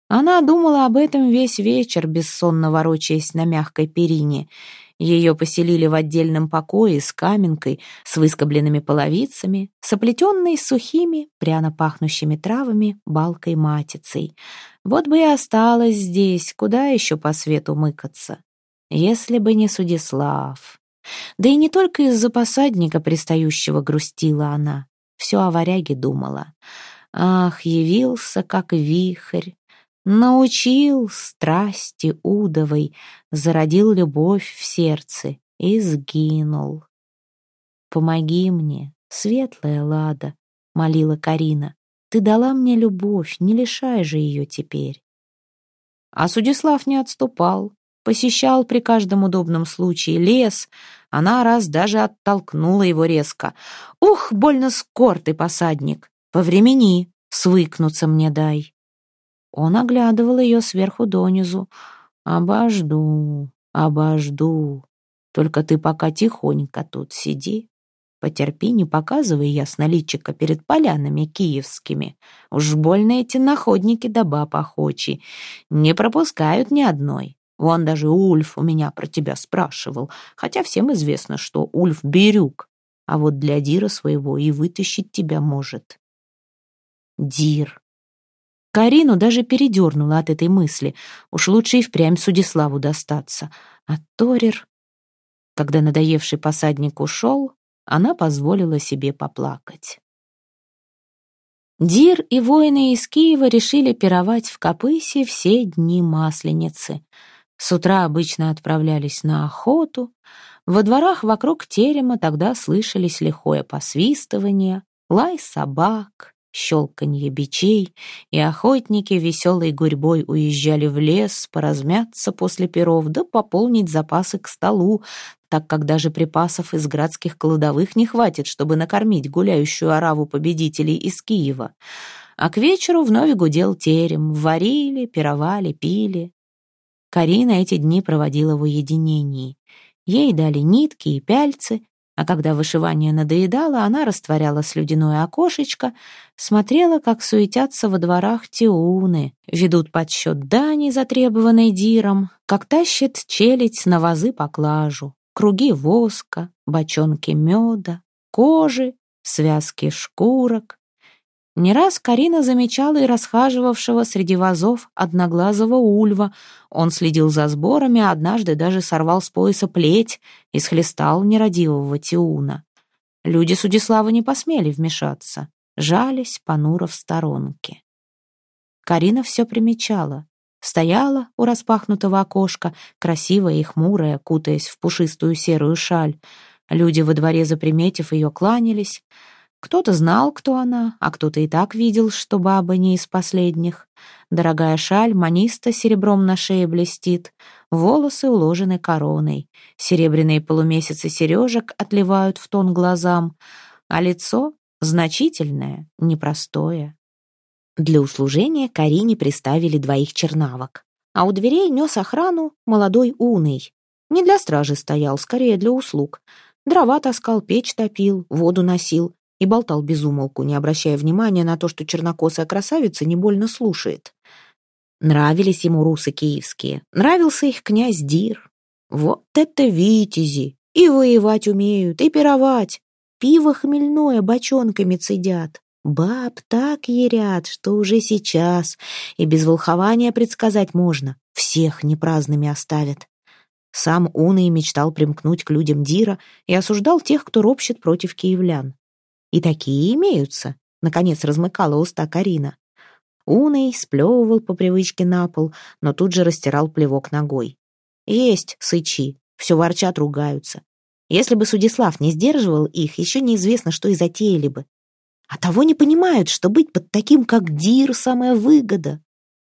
Она думала об этом весь вечер, бессонно ворочаясь на мягкой перине. Ее поселили в отдельном покое с каменкой, с выскобленными половицами, с оплетенной сухими, пряно пахнущими травами, балкой-матицей. Вот бы и осталась здесь, куда еще по свету мыкаться. Если бы не Судислав. Да и не только из-за посадника пристающего грустила она. Все о варяге думала. Ах, явился, как вихрь. Научил страсти удовой, зародил любовь в сердце и сгинул. «Помоги мне, светлая Лада», — молила Карина. «Ты дала мне любовь, не лишай же ее теперь». А Судислав не отступал, посещал при каждом удобном случае лес. Она раз даже оттолкнула его резко. «Ух, больно скор ты, посадник! Повремени, свыкнуться мне дай». Он оглядывал ее сверху донизу. «Обожду, обожду. Только ты пока тихонько тут сиди. Потерпи, не показывай ясно личико перед полянами киевскими. Уж больно эти находники да баб охочи. Не пропускают ни одной. Вон даже Ульф у меня про тебя спрашивал, хотя всем известно, что Ульф Бирюк, а вот для Дира своего и вытащить тебя может». Дир. Карину даже передернула от этой мысли. Уж лучше и впрямь Судиславу достаться. А Торир... Когда надоевший посадник ушел, она позволила себе поплакать. Дир и воины из Киева решили пировать в Копысе все дни Масленицы. С утра обычно отправлялись на охоту. Во дворах вокруг терема тогда слышались лихое посвистывание, лай собак, щелканье бичей, и охотники веселой гурьбой уезжали в лес поразмяться после пиров да пополнить запасы к столу, так как даже припасов из градских кладовых не хватит, чтобы накормить гуляющую ораву победителей из Киева. А к вечеру вновь гудел терем, варили, пировали, пили. Карина эти дни проводила в уединении. Ей дали нитки и пяльцы, а когда вышивание надоедало, она растворяла слюдяное окошечко, смотрела, как суетятся во дворах тиуны, ведут подсчет дани, затребованной Диром, как тащит челядь на вазы поклажу, круги воска, бочонки меда, кожи, связки шкурок. Не раз Карина замечала и расхаживавшего среди вазов одноглазого Ульва. Он следил за сборами, а однажды даже сорвал с пояса плеть и схлестал нерадивого Тиуна. Люди Судислава не посмели вмешаться, жались, понуро в сторонке. Карина все примечала. Стояла у распахнутого окошка, красивая и хмурая, кутаясь в пушистую серую шаль. Люди во дворе, заприметив ее, кланялись. Кто-то знал, кто она, а кто-то и так видел, что баба не из последних. Дорогая шаль маниста серебром на шее блестит, волосы уложены короной, серебряные полумесяцы сережек отливают в тон глазам, а лицо значительное, непростое. Для услужения Карине приставили 2 чернавок, а у дверей нес охрану молодой уный. Не для стражи стоял, скорее для услуг. Дрова таскал, печь топил, воду носил и болтал без умолку, не обращая внимания на то, что чернокосая красавица не больно слушает. Нравились ему русы киевские, нравился их князь Дир. Вот это витязи! И воевать умеют, и пировать. Пиво хмельное бочонками цедят. Баб так ярят, что уже сейчас, и без волхования предсказать можно, всех непраздными оставят. Сам Уный мечтал примкнуть к людям Дира и осуждал тех, кто ропщет против киевлян. И такие имеются, наконец размыкала уста Карина. Уный сплевывал по привычке на пол, но тут же растирал плевок ногой. Есть сычи, все ворчат, ругаются. Если бы Судислав не сдерживал их, еще неизвестно, что и затеяли бы. А того не понимают, что быть под таким, как Дир, самая выгода.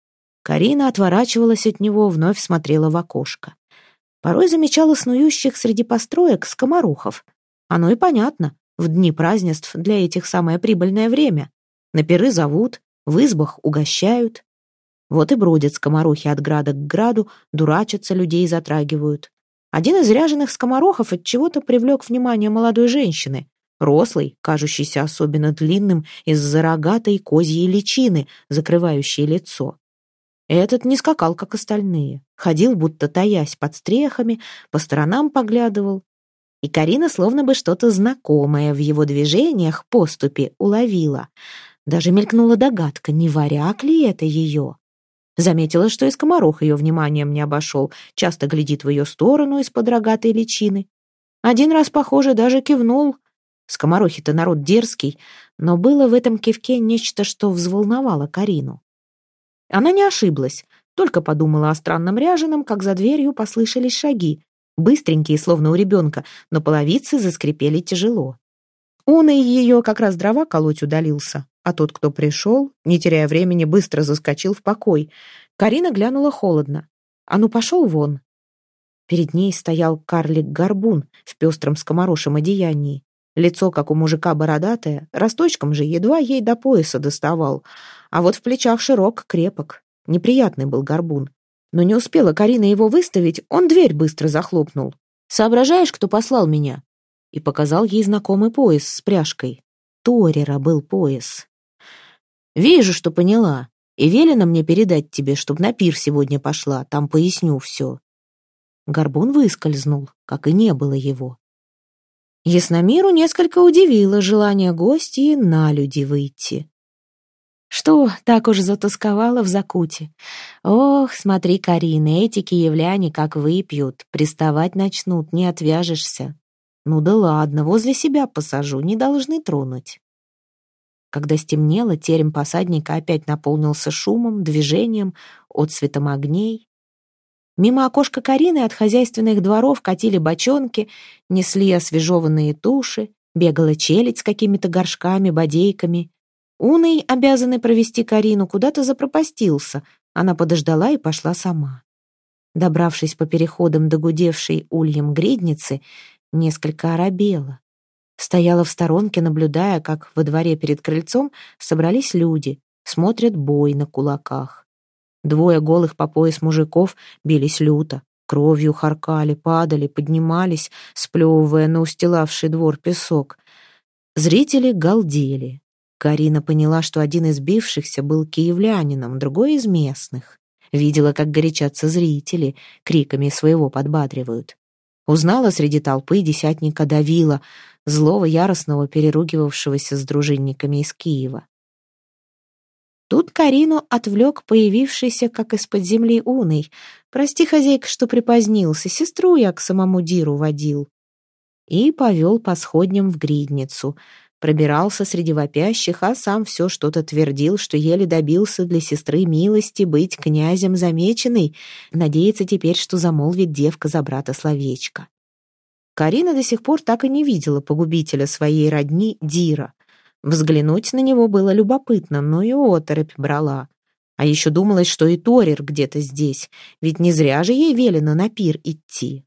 Карина отворачивалась от него, вновь смотрела в окошко. Порой замечала снующих среди построек скоморохов. Оно и понятно. В дни празднеств для этих самое прибыльное время. На пиры зовут, в избах угощают. Вот и бродят скоморохи от града к граду, дурачатся, людей затрагивают. Один из ряженых скоморохов отчего-то привлек внимание молодой женщины, рослой, кажущейся особенно длинным из-за рогатой козьей личины, закрывающей лицо. Этот не скакал, как остальные. Ходил, будто таясь под стрехами, по сторонам поглядывал. И Карина словно бы что-то знакомое в его движениях, поступе уловила. Даже мелькнула догадка, не варяг ли это ее. Заметила, что и скоморох ее вниманием не обошел, часто глядит в ее сторону из-под рогатой личины. Один раз, похоже, даже кивнул. Скоморохи-то народ дерзкий, но было в этом кивке нечто, что взволновало Карину. Она не ошиблась, только подумала о странном ряженом, как за дверью послышались шаги, быстренькие, словно у ребенка, но половицы заскрипели тяжело. Уный ее как раз дрова колоть удалился, а тот, кто пришел, не теряя времени, быстро заскочил в покой. Карина глянула холодно. «А ну, пошел вон!» Перед ней стоял карлик-горбун в пестром скоморошем одеянии. Лицо, как у мужика, бородатое, росточком же едва ей до пояса доставал, а вот в плечах широк, крепок. Неприятный был горбун. Но не успела Карина его выставить, он дверь быстро захлопнул. «Соображаешь, кто послал меня?» И показал ей знакомый пояс с пряжкой. Торера был пояс. «Вижу, что поняла. И велено мне передать тебе, чтоб на пир сегодня пошла, там поясню все». Горбун выскользнул, как и не было его. Ясномиру несколько удивило желание гостьи на люди выйти. Что, так уж затосковала в закуте? Ох, смотри, Карина, эти киевляне как выпьют, приставать начнут, не отвяжешься. Ну да ладно, возле себя посажу, не должны тронуть. Когда стемнело, терем посадника опять наполнился шумом, движением, отсветом огней. Мимо окошка Карины от хозяйственных дворов катили бочонки, несли освежеванные туши, бегала челядь с какими-то горшками, бодейками. Уный, обязанный провести Карину, куда-то запропастился. Она подождала и пошла сама. Добравшись по переходам до гудевшей ульем гридницы, несколько оробела. Стояла в сторонке, наблюдая, как во дворе перед крыльцом собрались люди, смотрят бой на кулаках. Двое голых по пояс мужиков бились люто, кровью харкали, падали, поднимались, сплевывая на устилавший двор песок. Зрители галдели. Карина поняла, что один из бившихся был киевлянином, другой из местных. Видела, как горячатся зрители, криками своего подбадривают. Узнала среди толпы десятника Давила, злого яростного, переругивавшегося с дружинниками из Киева. Тут Карину отвлек появившийся, как из-под земли, Уный. «Прости, хозяйка, что припозднился, сестру я к самому Диру водил». И повел по сходням в гридницу. Пробирался среди вопящих, а сам все что-то твердил, что еле добился для сестры милости быть князем замеченной, надеется теперь, что замолвит девка за брата словечко. Карина до сих пор так и не видела погубителя своей родни Дира. Взглянуть на него было любопытно, но и оторопь брала. А еще думалось, что и Торер где-то здесь, ведь не зря же ей велено на пир идти.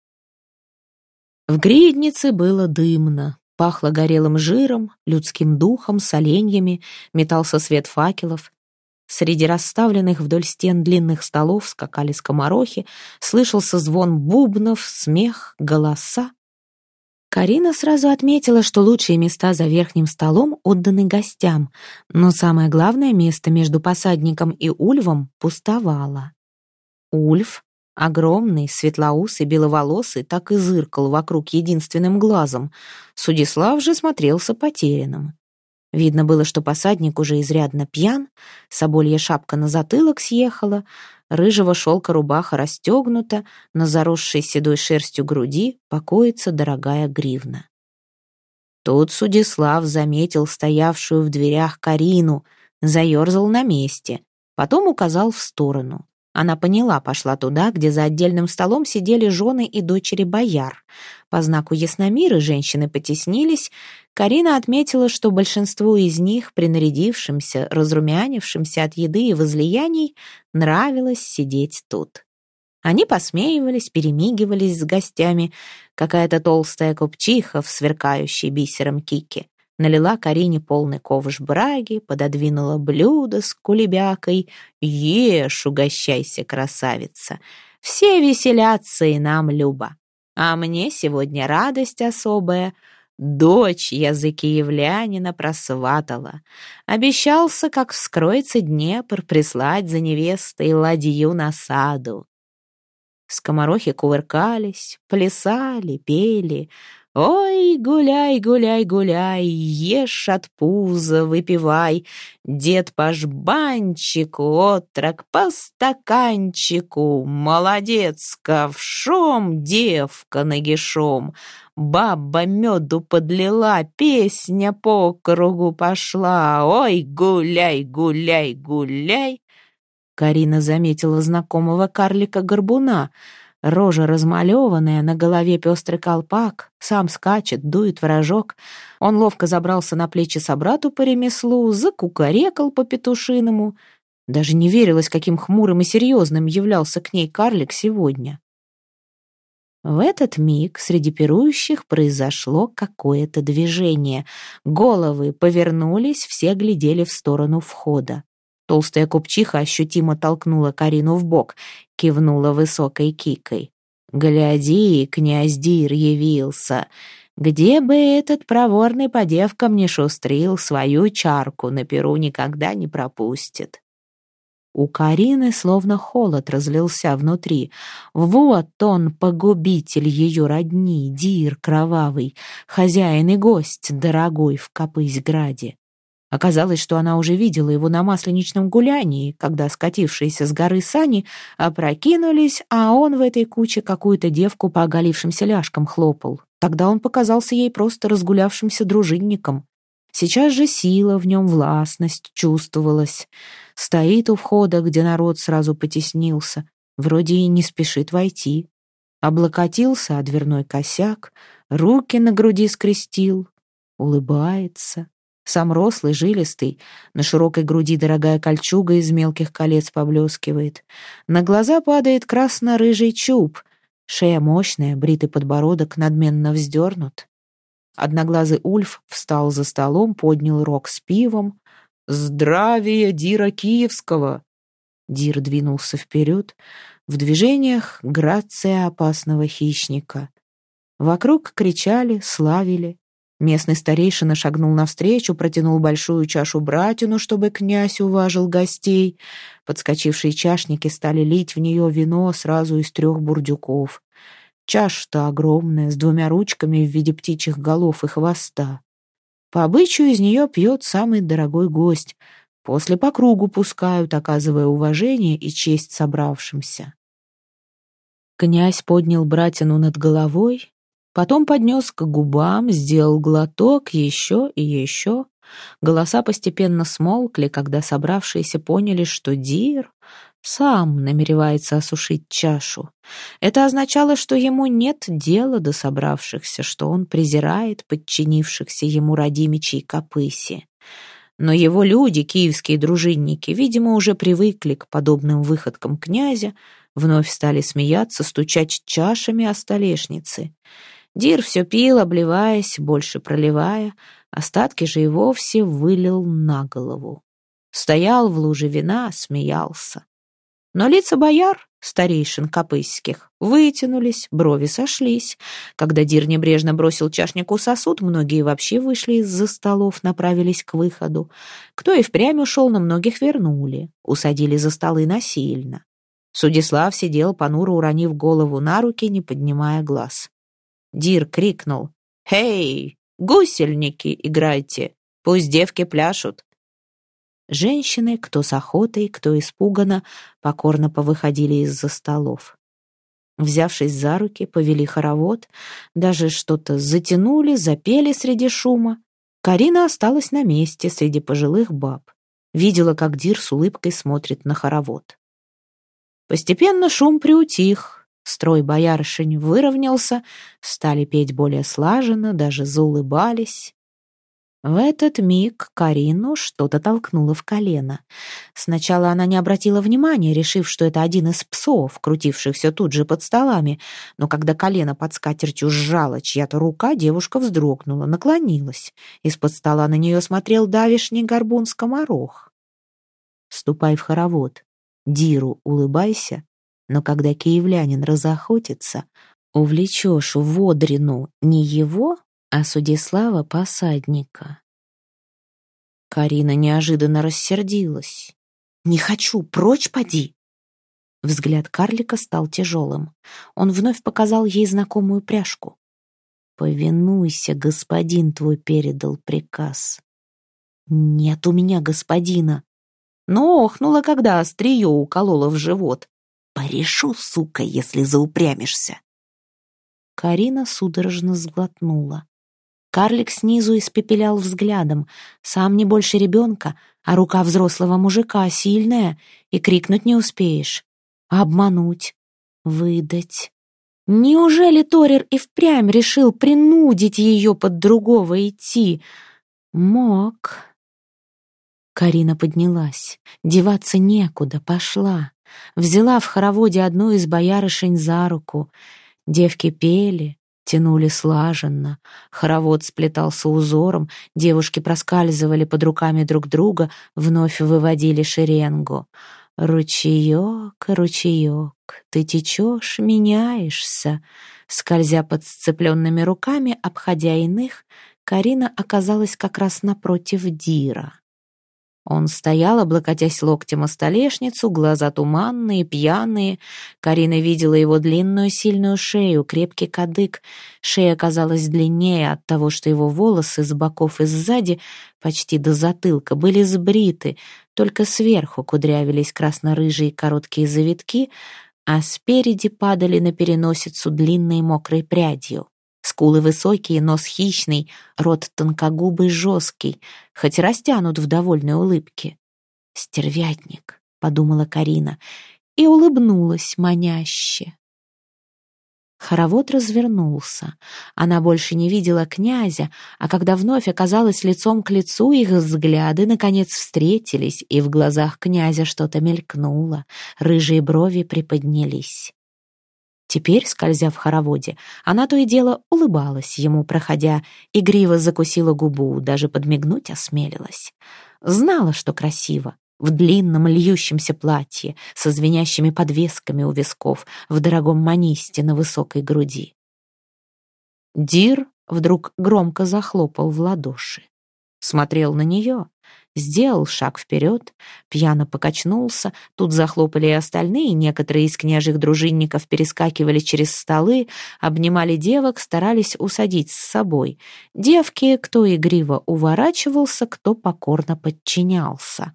В гриднице было дымно. Пахло горелым жиром, людским духом, соленьями, метался свет факелов. Среди расставленных вдоль стен длинных столов скакали скоморохи, слышался звон бубнов, смех, голоса. Карина сразу отметила, что лучшие места за верхним столом отданы гостям, но самое главное место между посадником и Ульвом пустовало. Ульв, огромный, светлоусый, беловолосый, так и зыркал вокруг единственным глазом. Судислав же смотрелся потерянным. Видно было, что посадник уже изрядно пьян, соболья шапка на затылок съехала, рыжего шелка рубаха расстегнута, на заросшей седой шерстью груди покоится дорогая гривна. Тут Судислав заметил стоявшую в дверях Карину, заерзал на месте, потом указал в сторону. Она поняла, пошла туда, где за отдельным столом сидели жены и дочери бояр. По знаку Ясномиры женщины потеснились. Карина отметила, что большинству из них, принарядившимся, разрумянившимся от еды и возлияний, нравилось сидеть тут. Они посмеивались, перемигивались с гостями. Какая-то толстая купчиха в сверкающей бисером кике налила Карине полный ковш браги, пододвинула блюдо с кулебякой. «Ешь, угощайся, красавица! Все веселятся, и нам любо. А мне сегодня радость особая. Дочь я за киевлянина просватала. Обещался, как вскроется Днепр, прислать за невестой ладью на саду. Скоморохи кувыркались, плясали, пели. Ой, гуляй, гуляй, гуляй, ешь от пуза, выпивай. Дед по жбанчику, отрок по стаканчику. Молодец, ковшом, девка нагишом. Баба меду подлила, песня по кругу пошла. Ой, гуляй, гуляй, гуляй. Карина заметила знакомого карлика-горбуна. Рожа размалеванная, на голове пестрый колпак, сам скачет, дует в рожок. Он ловко забрался на плечи собрату по ремеслу, закукарекал по-петушиному. Даже не верилось, каким хмурым и серьезным являлся к ней карлик сегодня. В этот миг среди пирующих произошло какое-то движение. Головы повернулись, все глядели в сторону входа. Толстая купчиха ощутимо толкнула Карину в бок, кивнула высокой кикой. «Гляди, князь Дир явился! Где бы этот проворный по девкам не шустрил, свою чарку на перу никогда не пропустит!» У Карины словно холод разлился внутри. Вот он, погубитель ее родни, Дир кровавый, хозяин и гость дорогой в Копысь-граде. Оказалось, что она уже видела его на масленичном гулянии, когда скатившиеся с горы сани опрокинулись, а он в этой куче какую-то девку по оголившимся ляжкам хлопал. Тогда он показался ей просто разгулявшимся дружинником. Сейчас же сила в нем, властность чувствовалась. Стоит у входа, где народ сразу потеснился, вроде и не спешит войти. Облокотился о дверной косяк, руки на груди скрестил, улыбается. Сам рослый, жилистый, на широкой груди дорогая кольчуга из мелких колец поблескивает. На глаза падает красно-рыжий чуб, шея мощная, бритый подбородок надменно вздернут. Одноглазый Ульф встал за столом, поднял рог с пивом. «Здравия Дира Киевского!» Дир двинулся вперед, в движениях грация опасного хищника. Вокруг кричали, славили. Местный старейшина шагнул навстречу, протянул большую чашу братину, чтобы князь уважил гостей. Подскочившие чашники стали лить в нее вино сразу из 3 бурдюков. Чаша-то огромная, с 2 ручками в виде птичьих голов и хвоста. По обычаю из нее пьет самый дорогой гость. После по кругу пускают, оказывая уважение и честь собравшимся. Князь поднял братину над головой, потом поднес к губам, сделал глоток, еще и еще. Голоса постепенно смолкли, когда собравшиеся поняли, что Дир сам намеревается осушить чашу. Это означало, что ему нет дела до собравшихся, что он презирает подчинившихся ему родимичей Копыси. Но его люди, киевские дружинники, видимо, уже привыкли к подобным выходкам князя, вновь стали смеяться, стучать чашами о столешницы. Дир все пил, обливаясь, больше проливая, остатки же и вовсе вылил на голову. Стоял в луже вина, смеялся. Но лица бояр, старейшин копысских, вытянулись, брови сошлись. Когда Дир небрежно бросил чашнику сосуд, многие вообще вышли из-за столов, направились к выходу. Кто и впрямь ушел, но многих вернули, усадили за столы насильно. Судислав сидел, понуро уронив голову на руки, не поднимая глаз. Дир крикнул: «Хей, гусельники, играйте, пусть девки пляшут». Женщины, кто с охотой, кто испуганно, покорно повыходили из-за столов. Взявшись за руки, повели хоровод, даже что-то затянули, запели среди шума. Карина осталась на месте среди пожилых баб. Видела, как Дир с улыбкой смотрит на хоровод. Постепенно шум приутих. Строй боярышень выровнялся, стали петь более слаженно, даже заулыбались. В этот миг Карину что-то толкнуло в колено. Сначала она не обратила внимания, решив, что это один из псов, крутившихся тут же под столами, но когда колено под скатертью сжала чья-то рука, девушка вздрогнула, наклонилась. Из-под стола на нее смотрел давишний горбун-скоморох. «Ступай в хоровод, Диру улыбайся, но когда киевлянин разохотится, увлечешь в одрину не его, а Судислава — посадника. Карина неожиданно рассердилась. «Не хочу, прочь поди!» Взгляд карлика стал тяжелым. Он вновь показал ей знакомую пряжку. «Повинуйся, господин твой передал приказ». «Нет у меня господина». Но охнула, когда острие уколола в живот. «Порешу, сука, если заупрямишься». Карина судорожно сглотнула. Карлик снизу испепелял взглядом. Сам не больше ребенка, а рука взрослого мужика сильная, и крикнуть не успеешь. Обмануть, выдать. Неужели Торер и впрямь решил принудить ее под другого идти? Мог. Карина поднялась. Деваться некуда, пошла. Взяла в хороводе одну из боярышень за руку. Девки пели, тянули слаженно. Хоровод сплетался узором, девушки проскальзывали под руками друг друга, вновь выводили шеренгу. «Ручеек, ручеек, ты течешь, меняешься». Скользя под сцепленными руками, обходя иных, Карина оказалась как раз напротив Дира. Он стоял, облокотясь локтем о столешницу, глаза туманные, пьяные. Карина видела его длинную сильную шею, крепкий кадык. Шея казалась длиннее от того, что его волосы с боков и сзади, почти до затылка, были сбриты, только сверху кудрявились красно-рыжие короткие завитки, а спереди падали на переносицу длинной мокрой прядью. Скулы высокие, нос хищный, рот тонкогубый, жесткий, хоть растянут в довольной улыбке. «Стервятник», — подумала Карина, и улыбнулась маняще. Хоровод развернулся. Она больше не видела князя, а когда вновь оказалась лицом к лицу, их взгляды наконец встретились, и в глазах князя что-то мелькнуло, рыжие брови приподнялись. Теперь, скользя в хороводе, она то и дело улыбалась ему, проходя, игриво закусила губу, даже подмигнуть осмелилась. Знала, что красиво, в длинном льющемся платье, со звенящими подвесками у висков, в дорогом манисте на высокой груди. Дир вдруг громко захлопал в ладоши. Смотрел на нее, сделал шаг вперед, пьяно покачнулся, тут захлопали и остальные, некоторые из княжьих дружинников перескакивали через столы, обнимали девок, старались усадить с собой. Девки, кто игриво уворачивался, кто покорно подчинялся.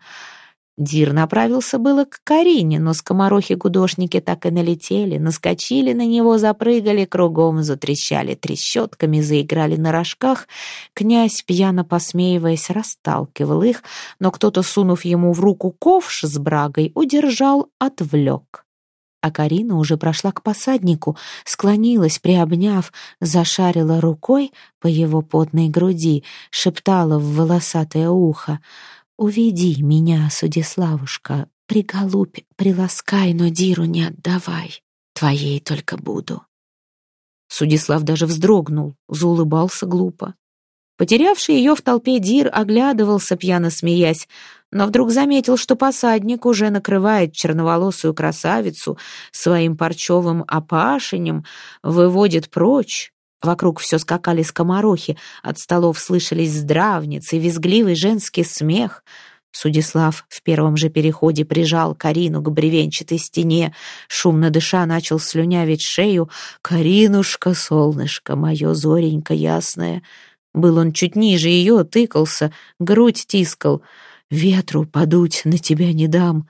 Дир направился было к Карине, но скоморохи-гудошники так и налетели, наскочили на него, запрыгали кругом, затрещали трещотками, заиграли на рожках. Князь, пьяно посмеиваясь, расталкивал их, но кто-то, сунув ему в руку ковш с брагой, удержал, отвлек. А Карина уже прошла к посаднику, склонилась, приобняв, зашарила рукой по его потной груди, шептала в волосатое ухо: «Уведи меня, Судиславушка, приголубь, приласкай, но Диру не отдавай, твоей только буду». Судислав даже вздрогнул, заулыбался глупо. Потерявший ее в толпе Дир оглядывался, пьяно смеясь, но вдруг заметил, что посадник уже накрывает черноволосую красавицу своим парчевым опашенем, выводит прочь. Вокруг все скакали скоморохи, от столов слышались здравницы, визгливый женский смех. Судислав в первом же переходе прижал Карину к бревенчатой стене, шумно дыша начал слюнявить шею. «Каринушка, солнышко мое, зоренька ясная». Был он чуть ниже ее, тыкался, грудь тискал. «Ветру подуть на тебя не дам».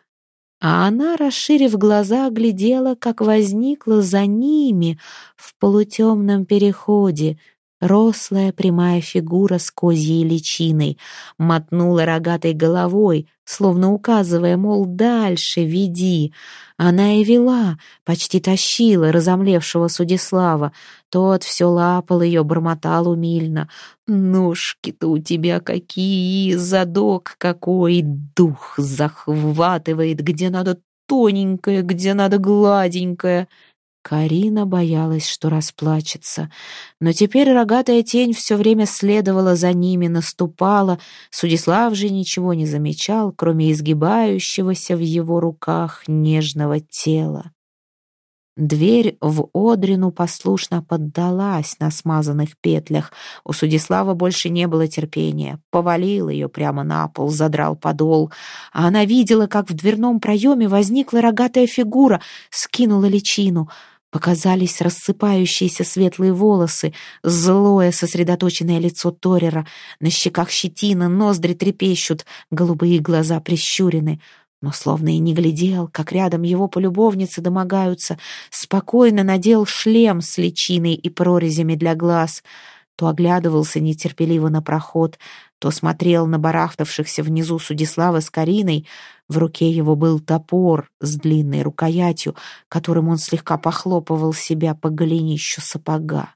А она, расширив глаза, глядела, как возникла за ними в полутемном переходе рослая прямая фигура с козьей личиной, мотнула рогатой головой, словно указывая, мол, дальше веди. Она и вела, почти тащила разомлевшего Судислава. Тот все лапал ее, бормотал умильно: «Ножки-то у тебя какие, задок какой, дух захватывает, где надо тоненькое, где надо гладенькое». Карина боялась, что расплачется, но теперь рогатая тень все время следовала за ними, наступала. Судислав же ничего не замечал, кроме изгибающегося в его руках нежного тела. Дверь в одрину послушно поддалась на смазанных петлях. У Судислава больше не было терпения. Повалил ее прямо на пол, задрал подол. А она видела, как в дверном проеме возникла рогатая фигура, скинула личину. Показались рассыпающиеся светлые волосы, злое сосредоточенное лицо Торера. На щеках щетина, ноздри трепещут, голубые глаза прищурены. Но словно и не глядел, как рядом его полюбовницы домогаются, спокойно надел шлем с личиной и прорезями для глаз, то оглядывался нетерпеливо на проход, то смотрел на барахтавшихся внизу Судислава с Кариной. В руке его был топор с длинной рукоятью, которым он слегка похлопывал себя по голенищу сапога.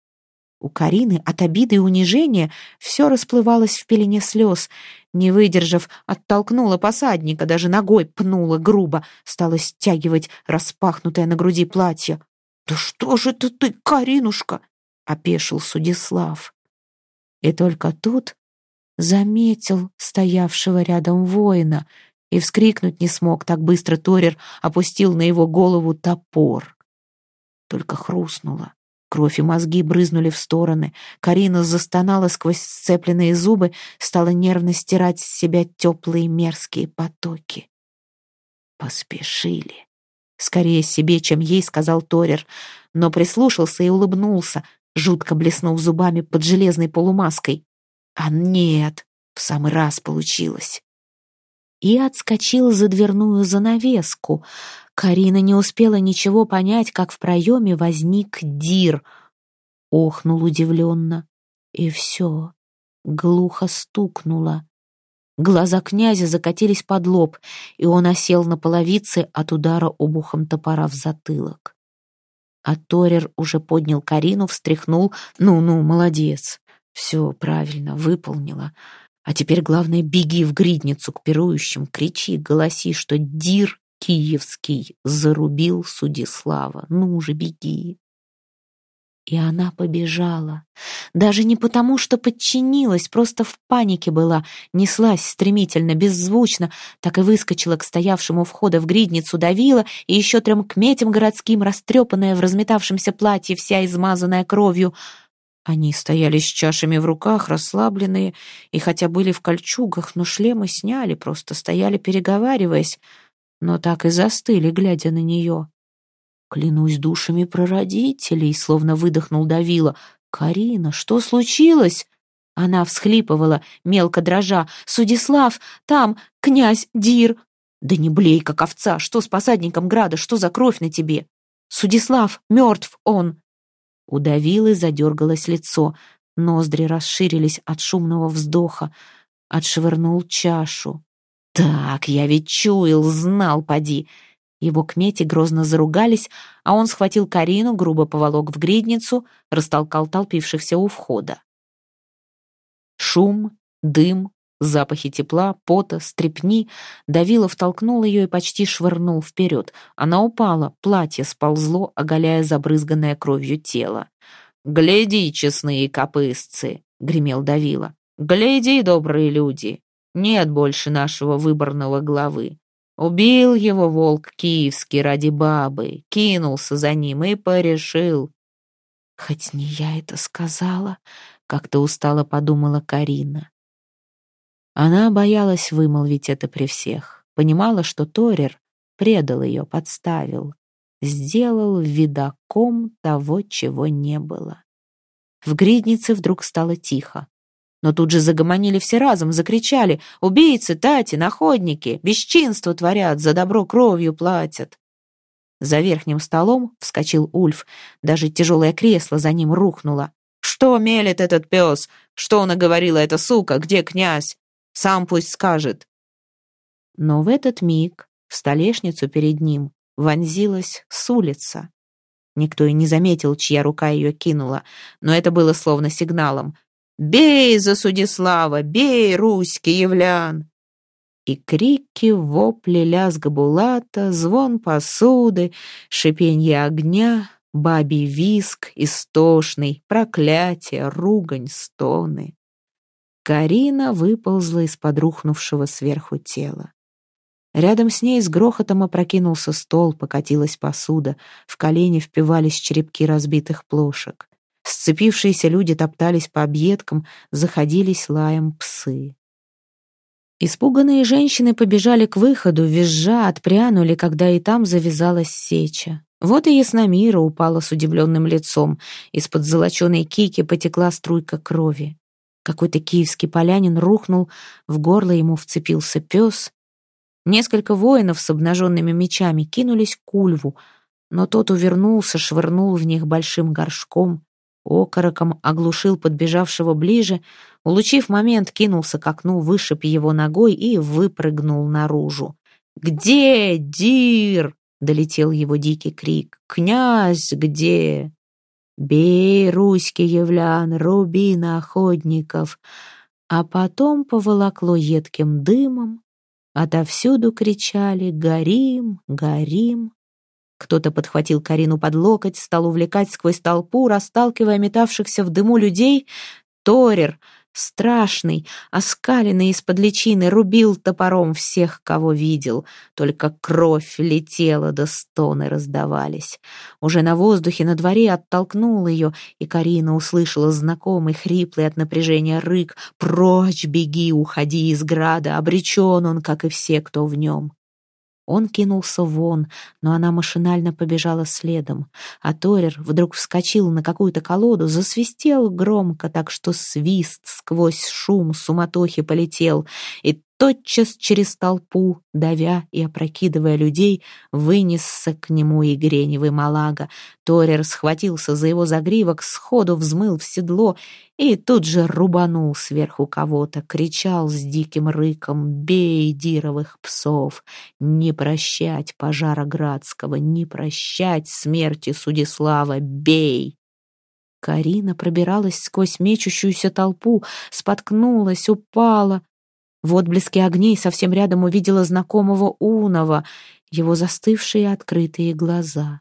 У Карины от обиды и унижения все расплывалось в пелене слез. Не выдержав, оттолкнула посадника, даже ногой пнула грубо, стала стягивать распахнутое на груди платье. «Да что же это ты, Каринушка?» — опешил Судислав. И только тут заметил стоявшего рядом воина и вскрикнуть не смог, так быстро Торер опустил на его голову топор. Только хрустнуло. Кровь и мозги брызнули в стороны. Карина застонала сквозь сцепленные зубы, стала нервно стирать с себя теплые мерзкие потоки. «Поспешили!» Скорее себе, чем ей, сказал Торер, но прислушался и улыбнулся, жутко блеснув зубами под железной полумаской. А нет, в самый раз получилось. И отскочил за дверную занавеску. Карина не успела ничего понять, как в проеме возник Дир. Охнул удивленно, и все, глухо стукнуло. Глаза князя закатились под лоб, и он осел на половице от удара обухом топора в затылок. А Торер уже поднял Карину, встряхнул. «Ну, молодец, все правильно выполнила. А теперь, главное, беги в гридницу к пирующим, кричи, голоси, что Дир Киевский зарубил Судислава. Ну же, беги!» И она побежала. Даже не потому, что подчинилась, просто в панике была, неслась стремительно, беззвучно, так и выскочила к стоявшему у входа в гридницу, давила, и еще 3 кметям городским, растрепанная в разметавшемся платье, вся измазанная кровью. Они стояли с чашами в руках, расслабленные, и хотя были в кольчугах, но шлемы сняли, просто стояли, переговариваясь, но так и застыли, глядя на нее. «Клянусь душами прародителей», — словно выдохнул Давила. «Карина, что случилось?» Она всхлипывала, мелко дрожа. «Судислав, там князь Дир!» «Да не блей, как овца! Что с посадником Града? Что за кровь на тебе?» «Судислав, мертв он!» У Давилы задергалось лицо, ноздри расширились от шумного вздоха. Отшвырнул чашу. «Так, я ведь чуял, знал, поди!» Его кмети грозно заругались, а он схватил Карину, грубо поволок в гридницу, растолкал толпившихся у входа. Шум, дым, запахи тепла, пота, стрепни. Давилов толкнул ее и почти швырнул вперед. Она упала, платье сползло, оголяя забрызганное кровью тело. «Гляди, честные копысцы!» — гремел Давила. «Гляди, добрые люди! Нет больше нашего выборного главы. Убил его волк киевский ради бабы, кинулся за ним и порешил». «Хоть не я это сказала», — как-то устало подумала Карина. Она боялась вымолвить это при всех, понимала, что Торер предал ее, подставил, сделал видаком того, чего не было. В гриднице вдруг стало тихо. Но тут же загомонили все разом, закричали: «Убийцы, тати, находники, бесчинство творят, за добро кровью платят». За верхним столом вскочил Ульф, даже тяжелое кресло за ним рухнуло. «Что мелет этот пес? Что наговорила эта сука? Где князь? Сам пусть скажет». Но в этот миг в столешницу перед ним вонзилась с улицы. Никто и не заметил, чья рука ее кинула, но это было словно сигналом. «Бей за Судислава! Бей, Русь, киевлян!» И крики, вопли, лязг булата, звон посуды, шипенье огня, бабий виск истошный, проклятие, ругань, стоны. Карина выползла из-под рухнувшего сверху тела. Рядом с ней с грохотом опрокинулся стол, покатилась посуда, в колени впивались черепки разбитых плошек. Сцепившиеся люди топтались по объедкам, заходились лаем псы. Испуганные женщины побежали к выходу, визжа, отпрянули, когда и там завязалась сеча. Вот и Ясномира упала с удивленным лицом. Из-под золоченой кики потекла струйка крови. Какой-то киевский полянин рухнул, в горло ему вцепился пес. Несколько воинов с обнаженными мечами кинулись к Ульву, но тот увернулся, швырнул в них большим горшком, окороком оглушил подбежавшего ближе, улучив момент, кинулся к окну, вышиб его ногой и выпрыгнул наружу. «Где Дир?» — долетел его дикий крик. «Князь где?» «Бей, руський являн, руби на охотников!» А потом поволокло едким дымом, отовсюду кричали «Горим! Горим!». Кто-то подхватил Карину под локоть, стал увлекать сквозь толпу, расталкивая метавшихся в дыму людей. Торер, страшный, оскаленный из-под личины, рубил топором всех, кого видел. Только кровь летела, да стоны раздавались. Уже на воздухе на дворе оттолкнул ее, и Карина услышала знакомый, хриплый от напряжения рык: «Прочь беги, уходи из града, обречен он, как и все, кто в нем». Он кинулся вон, но она машинально побежала следом, а Торер вдруг вскочил на какую-то колоду, засвистел громко, так что свист сквозь шум суматохи полетел, и тотчас через толпу, давя и опрокидывая людей, вынесся к нему и греневый малага. Торер схватился за его загривок, сходу взмыл в седло и тут же рубанул сверху кого-то, кричал с диким рыком: «Бей дировых псов! Не прощать пожара Градского, не прощать смерти Судислава! Бей!» Карина пробиралась сквозь мечущуюся толпу, споткнулась, упала. В отблеске огней совсем рядом увидела знакомого Унова, его застывшие открытые глаза.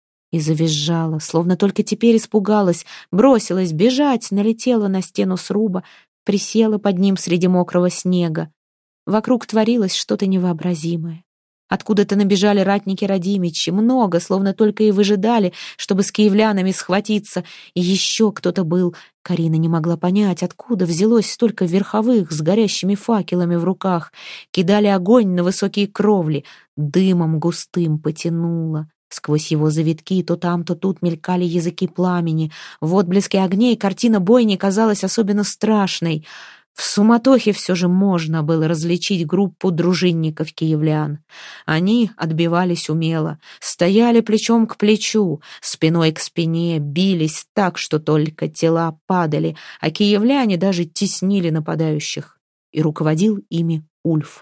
И завизжала, словно только теперь испугалась, бросилась бежать, налетела на стену сруба, присела под ним среди мокрого снега. Вокруг творилось что-то невообразимое. Откуда-то набежали ратники Радимичи, много, словно только и выжидали, чтобы с киевлянами схватиться. И еще кто-то был. Карина не могла понять, откуда взялось столько верховых с горящими факелами в руках. Кидали огонь на высокие кровли, дымом густым потянуло. Сквозь его завитки то там, то тут мелькали языки пламени. В отблеске огней картина бойни казалась особенно страшной. В суматохе все же можно было различить группу дружинников-киевлян. Они отбивались умело, стояли плечом к плечу, спиной к спине, бились так, что только тела падали, а киевляне даже теснили нападающих. И руководил ими Ульф.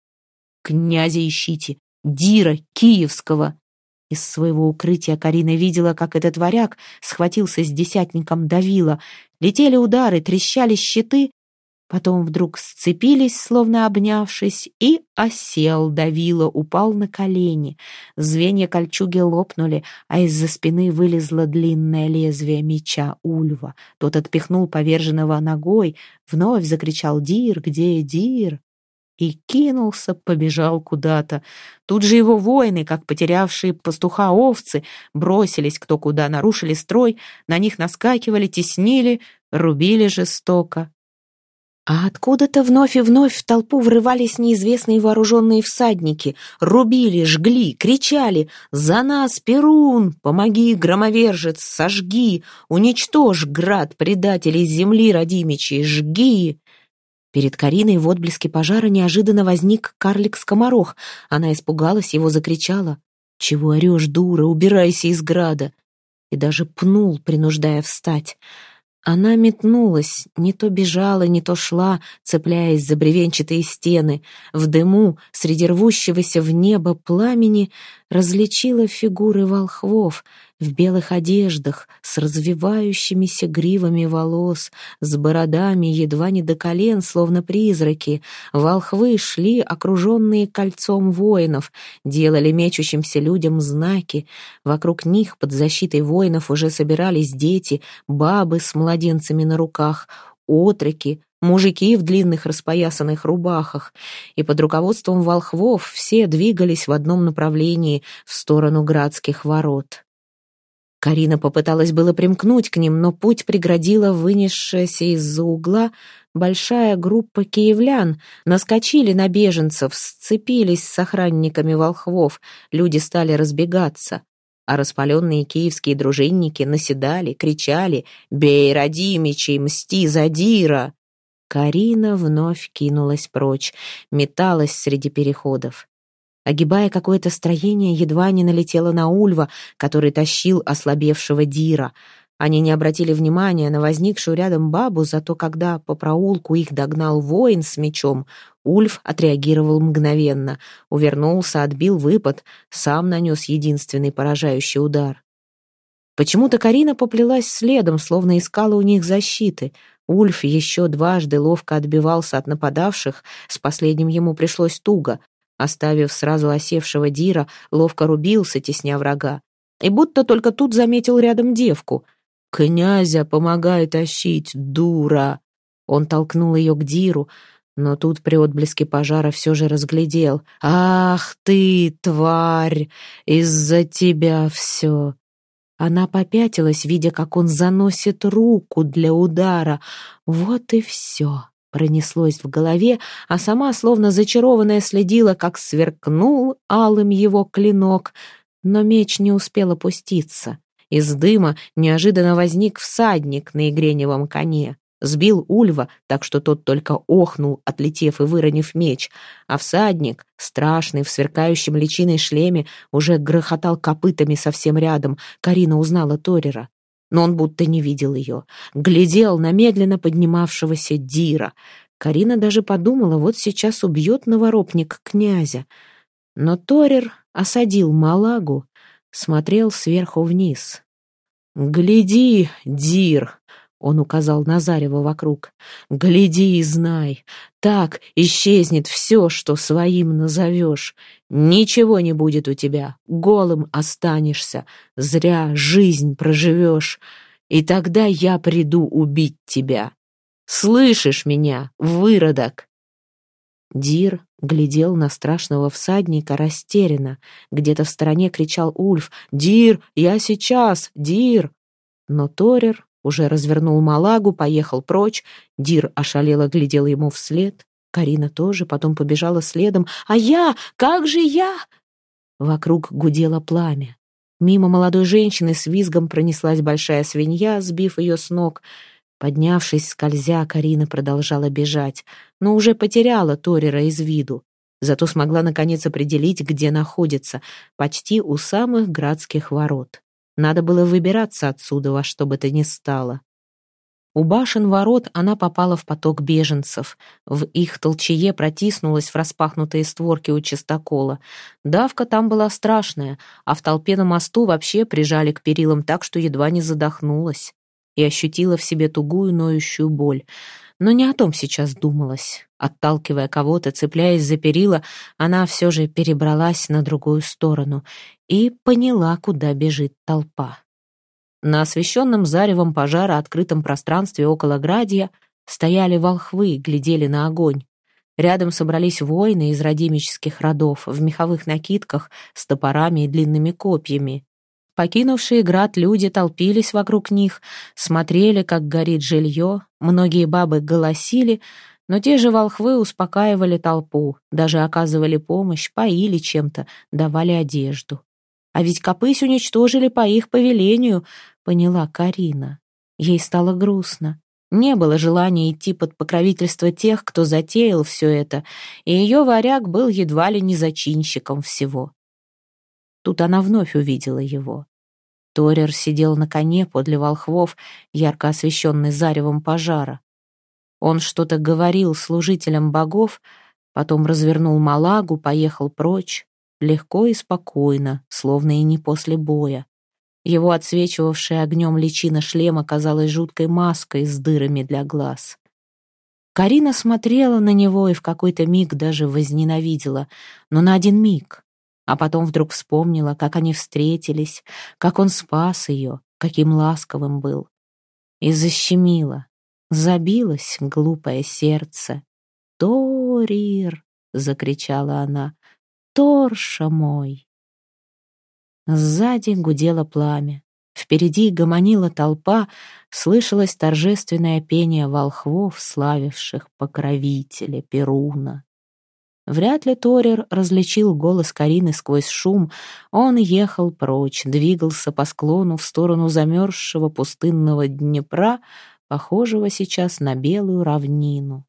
«Князя ищите! Дира Киевского!» Из своего укрытия Карина видела, как этот варяг схватился с десятником Давила. Летели удары, трещали щиты, потом вдруг сцепились, словно обнявшись, и осел Давила, упал на колени. Звенья кольчуги лопнули, а из-за спины вылезло длинное лезвие меча Ульва. Тот отпихнул поверженного ногой, вновь закричал: «Дир, где Дир?» И кинулся, побежал куда-то. Тут же его воины, как потерявшие пастуха овцы, бросились кто куда, нарушили строй, на них наскакивали, теснили, рубили жестоко. А откуда-то вновь и вновь в толпу врывались неизвестные вооруженные всадники, рубили, жгли, кричали: «За нас, Перун! Помоги, громовержец! Сожги! Уничтожь град предателей земли Радимичей! Жги!» Перед Кариной в отблеске пожара неожиданно возник карлик-скоморох. Она испугалась его, закричала: «Чего орешь, дура? Убирайся из града!» И даже пнул, принуждая встать. Она метнулась, не то бежала, не то шла, цепляясь за бревенчатые стены. В дыму, среди рвущегося в небо пламени, различила фигуры волхвов в белых одеждах, с развивающимися гривами волос, с бородами едва не до колен, словно призраки. Волхвы шли, окруженные кольцом воинов, делали мечущимся людям знаки. Вокруг них под защитой воинов уже собирались дети, бабы с младенцами на руках, отроки, мужики в длинных распоясанных рубахах, и под руководством волхвов все двигались в одном направлении, в сторону Градских ворот. Карина попыталась было примкнуть к ним, но путь преградила вынесшаяся из-за угла большая группа киевлян. Наскочили на беженцев, сцепились с охранниками волхвов, люди стали разбегаться. А распаленные киевские дружинники наседали, кричали: «Бей, родимичей, мсти за Дира!» Карина вновь кинулась прочь, металась среди переходов. Огибая какое-то строение, едва не налетела на Ульва, который тащил ослабевшего Дира. Они не обратили внимания на возникшую рядом бабу, зато когда по проулку их догнал воин с мечом, Ульф отреагировал мгновенно, увернулся, отбил выпад, сам нанес единственный поражающий удар. Почему-то Карина поплелась следом, словно искала у них защиты. Ульф еще дважды ловко отбивался от нападавших, с последним ему пришлось туго. Оставив сразу осевшего Дира, ловко рубился, тесня врага. И будто только тут заметил рядом девку. «Князя помогай тащить, дура!» Он толкнул ее к Диру, но тут при отблеске пожара все же разглядел. «Ах ты, тварь! Из-за тебя все!» Она попятилась, видя, как он заносит руку для удара. Вот и все. Пронеслось в голове, а сама, словно зачарованная, следила, как сверкнул алым его клинок, но меч не успел опуститься. Из дыма неожиданно возник всадник на игреневом коне. Сбил Ульва, так что тот только охнул, отлетев и выронив меч, а всадник, страшный, в сверкающем личиной шлеме, уже грохотал копытами совсем рядом. Карина узнала Торера. Но он будто не видел ее. Глядел на медленно поднимавшегося Дира. Карина даже подумала, вот сейчас убьет новоропник князя. Но Торер осадил Малагу, смотрел сверху вниз. «Гляди, Дир!» — он указал на зарево вокруг. «Гляди и знай, так исчезнет все, что своим назовешь. Ничего не будет у тебя, голым останешься, зря жизнь проживешь, и тогда я приду убить тебя. Слышишь меня, выродок?» Дир глядел на страшного всадника растерянно. Где-то в стороне кричал Ульф: «Дир, я сейчас, Дир!» Но Торер уже развернул Малагу, поехал прочь. Дир ошалело глядел ему вслед. Карина тоже, потом побежала следом. «А я? Как же я?» Вокруг гудело пламя. Мимо молодой женщины с визгом пронеслась большая свинья, сбив ее с ног. Поднявшись, скользя, Карина продолжала бежать, но уже потеряла Торера из виду. Зато смогла наконец определить, где находится, почти у самых Градских ворот. Надо было выбираться отсюда во что бы то ни стало. У башен ворот она попала в поток беженцев. В их толчее протиснулась в распахнутые створки у чистокола. Давка там была страшная, а в толпе на мосту вообще прижали к перилам так, что едва не задохнулась. И ощутила в себе тугую ноющую боль. Но не о том сейчас думалось. Отталкивая кого-то, цепляясь за перила, она все же перебралась на другую сторону и поняла, куда бежит толпа. На освещенном заревом пожара открытом пространстве около Градия стояли волхвы, глядели на огонь. Рядом собрались воины из радимических родов в меховых накидках с топорами и длинными копьями. Покинувшие град люди толпились вокруг них, смотрели, как горит жилье, многие бабы голосили, но те же волхвы успокаивали толпу, даже оказывали помощь, поили чем-то, давали одежду. А ведь Копысь уничтожили по их повелению, поняла Карина. Ей стало грустно. Не было желания идти под покровительство тех, кто затеял все это, и ее варяг был едва ли не зачинщиком всего. Тут она вновь увидела его. Торер сидел на коне подле волхвов, ярко освещенный заревом пожара. Он что-то говорил служителям богов, потом развернул Малагу, поехал прочь, легко и спокойно, словно и не после боя. Его отсвечивавшая огнем личина шлема казалась жуткой маской с дырами для глаз. Карина смотрела на него и в какой-то миг даже возненавидела, но на один миг. А потом вдруг вспомнила, как они встретились, как он спас ее, каким ласковым был. И защемила. Забилось глупое сердце. «Торир!» — закричала она. «Торша мой!» Сзади гудело пламя. Впереди гомонила толпа, слышалось торжественное пение волхвов, славивших покровителя Перуна. Вряд ли Торир различил голос Карины сквозь шум. Он ехал прочь, двигался по склону в сторону замерзшего пустынного Днепра, похожего сейчас на белую равнину.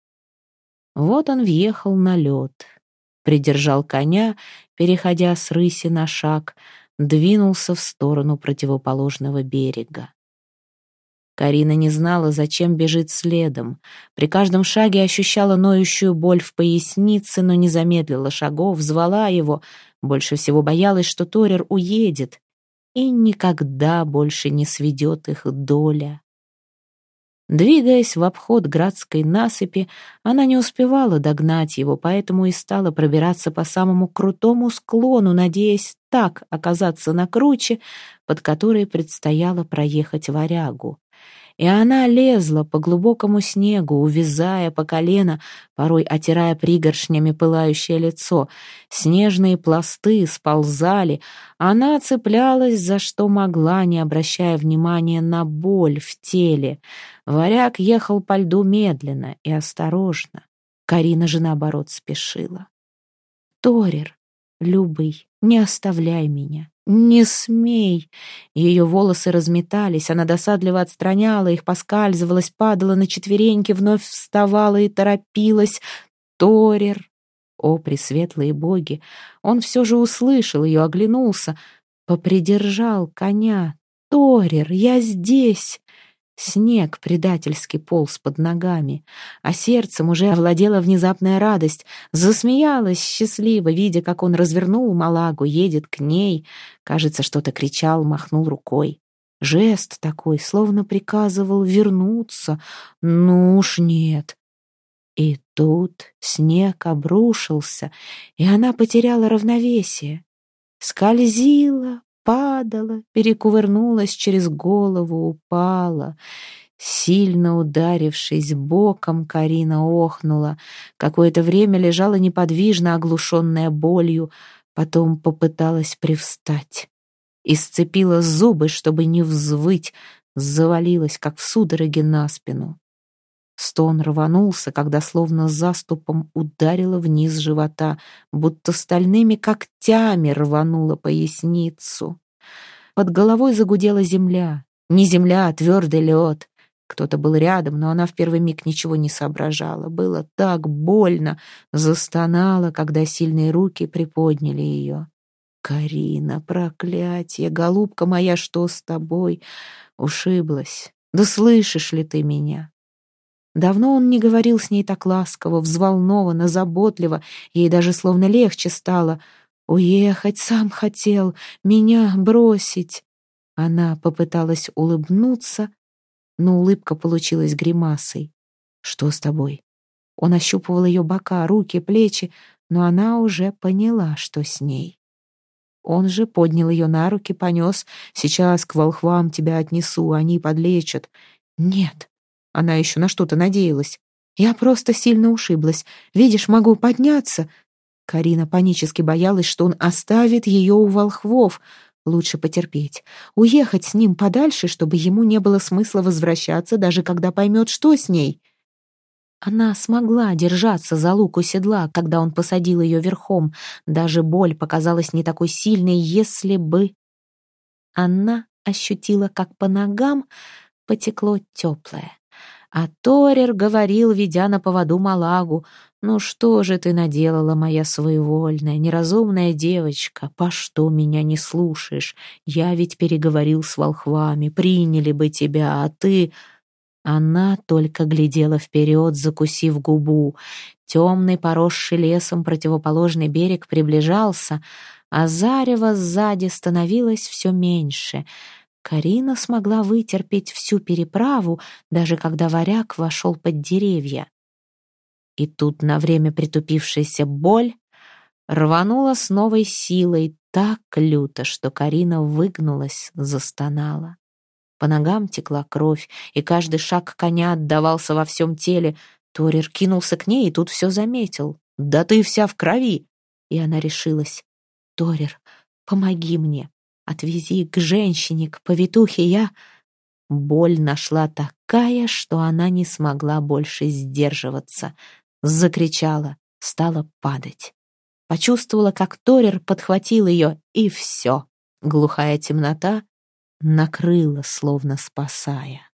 Вот он въехал на лед, придержал коня, переходя с рыси на шаг, двинулся в сторону противоположного берега. Карина не знала, зачем бежит следом. При каждом шаге ощущала ноющую боль в пояснице, но не замедлила шагов, звала его. Больше всего боялась, что Торир уедет, и никогда больше не сведет их доля. Двигаясь в обход градской насыпи, она не успевала догнать его, поэтому и стала пробираться по самому крутому склону, надеясь так оказаться на круче, под которой предстояло проехать варягу. И она лезла по глубокому снегу, увязая по колено, порой отирая пригоршнями пылающее лицо. Снежные пласты сползали, она цеплялась за что могла, не обращая внимания на боль в теле. Варяг ехал по льду медленно и осторожно. Карина же, наоборот, спешила. «Торир, любый, не оставляй меня. Не смей!» Ее волосы разметались, она досадливо отстраняла их, поскальзывалась, падала на четвереньки, вновь вставала и торопилась. «Торир!» О, пресветлые боги! Он все же услышал ее, оглянулся, попридержал коня. «Торир, я здесь!» Снег предательски полз под ногами, а сердцем уже овладела внезапная радость. Засмеялась счастливо, видя, как он развернул Малагу, едет к ней. Кажется, что-то кричал, махнул рукой. Жест такой, словно приказывал вернуться. Ну уж нет. И тут снег обрушился, и она потеряла равновесие. Скользила, падала, перекувырнулась через голову, упала. Сильно ударившись боком, Карина охнула. Какое-то время лежала неподвижно, оглушенная болью, потом попыталась привстать. И сцепила зубы, чтобы не взвыть, завалилась, как в судороге, на спину. Стон рванулся, когда словно заступом ударила вниз живота, будто стальными когтями рванула поясницу. Под головой загудела земля. Не земля, а твердый лед. Кто-то был рядом, но она в первый миг ничего не соображала. Было так больно, застонала, когда сильные руки приподняли ее. «Карина, проклятие! Голубка моя, что с тобой?» Ушиблась. «Да слышишь ли ты меня?» Давно он не говорил с ней так ласково, взволнованно, заботливо. Ей даже словно легче стало. «Уехать сам хотел, меня бросить». Она попыталась улыбнуться, но улыбка получилась гримасой. «Что с тобой?» Он ощупывал ее бока, руки, плечи, но она уже поняла, что с ней. Он же поднял ее на руки, понес. «Сейчас к волхвам тебя отнесу, они подлечат». «Нет». Она еще на что-то надеялась. «Я просто сильно ушиблась. Видишь, могу подняться». Карина панически боялась, что он оставит ее у волхвов. Лучше потерпеть. Уехать с ним подальше, чтобы ему не было смысла возвращаться, даже когда поймет, что с ней. Она смогла держаться за луку седла, когда он посадил ее верхом. Даже боль показалась не такой сильной, если бы... Она ощутила, как по ногам потекло теплое. А Торир говорил, ведя на поводу Малагу: «Ну что же ты наделала, моя своевольная, неразумная девочка? По что меня не слушаешь? Я ведь переговорил с волхвами, приняли бы тебя, а ты...» Она только глядела вперед, закусив губу. Темный, поросший лесом противоположный берег приближался, а зарево сзади становилось все меньше. Карина смогла вытерпеть всю переправу, даже когда варяг вошел под деревья. И тут на время притупившаяся боль рванула с новой силой так люто, что Карина выгнулась, застонала. По ногам текла кровь, и каждый шаг коня отдавался во всем теле. Торир кинулся к ней и тут все заметил. «Да ты вся в крови!» И она решилась. «Торир, помоги мне, отвези к женщине, к повитухе, я...» Боль нашла такая, что она не смогла больше сдерживаться. Закричала, стала падать. Почувствовала, как Торир подхватил ее, и все. Глухая темнота накрыла, словно спасая.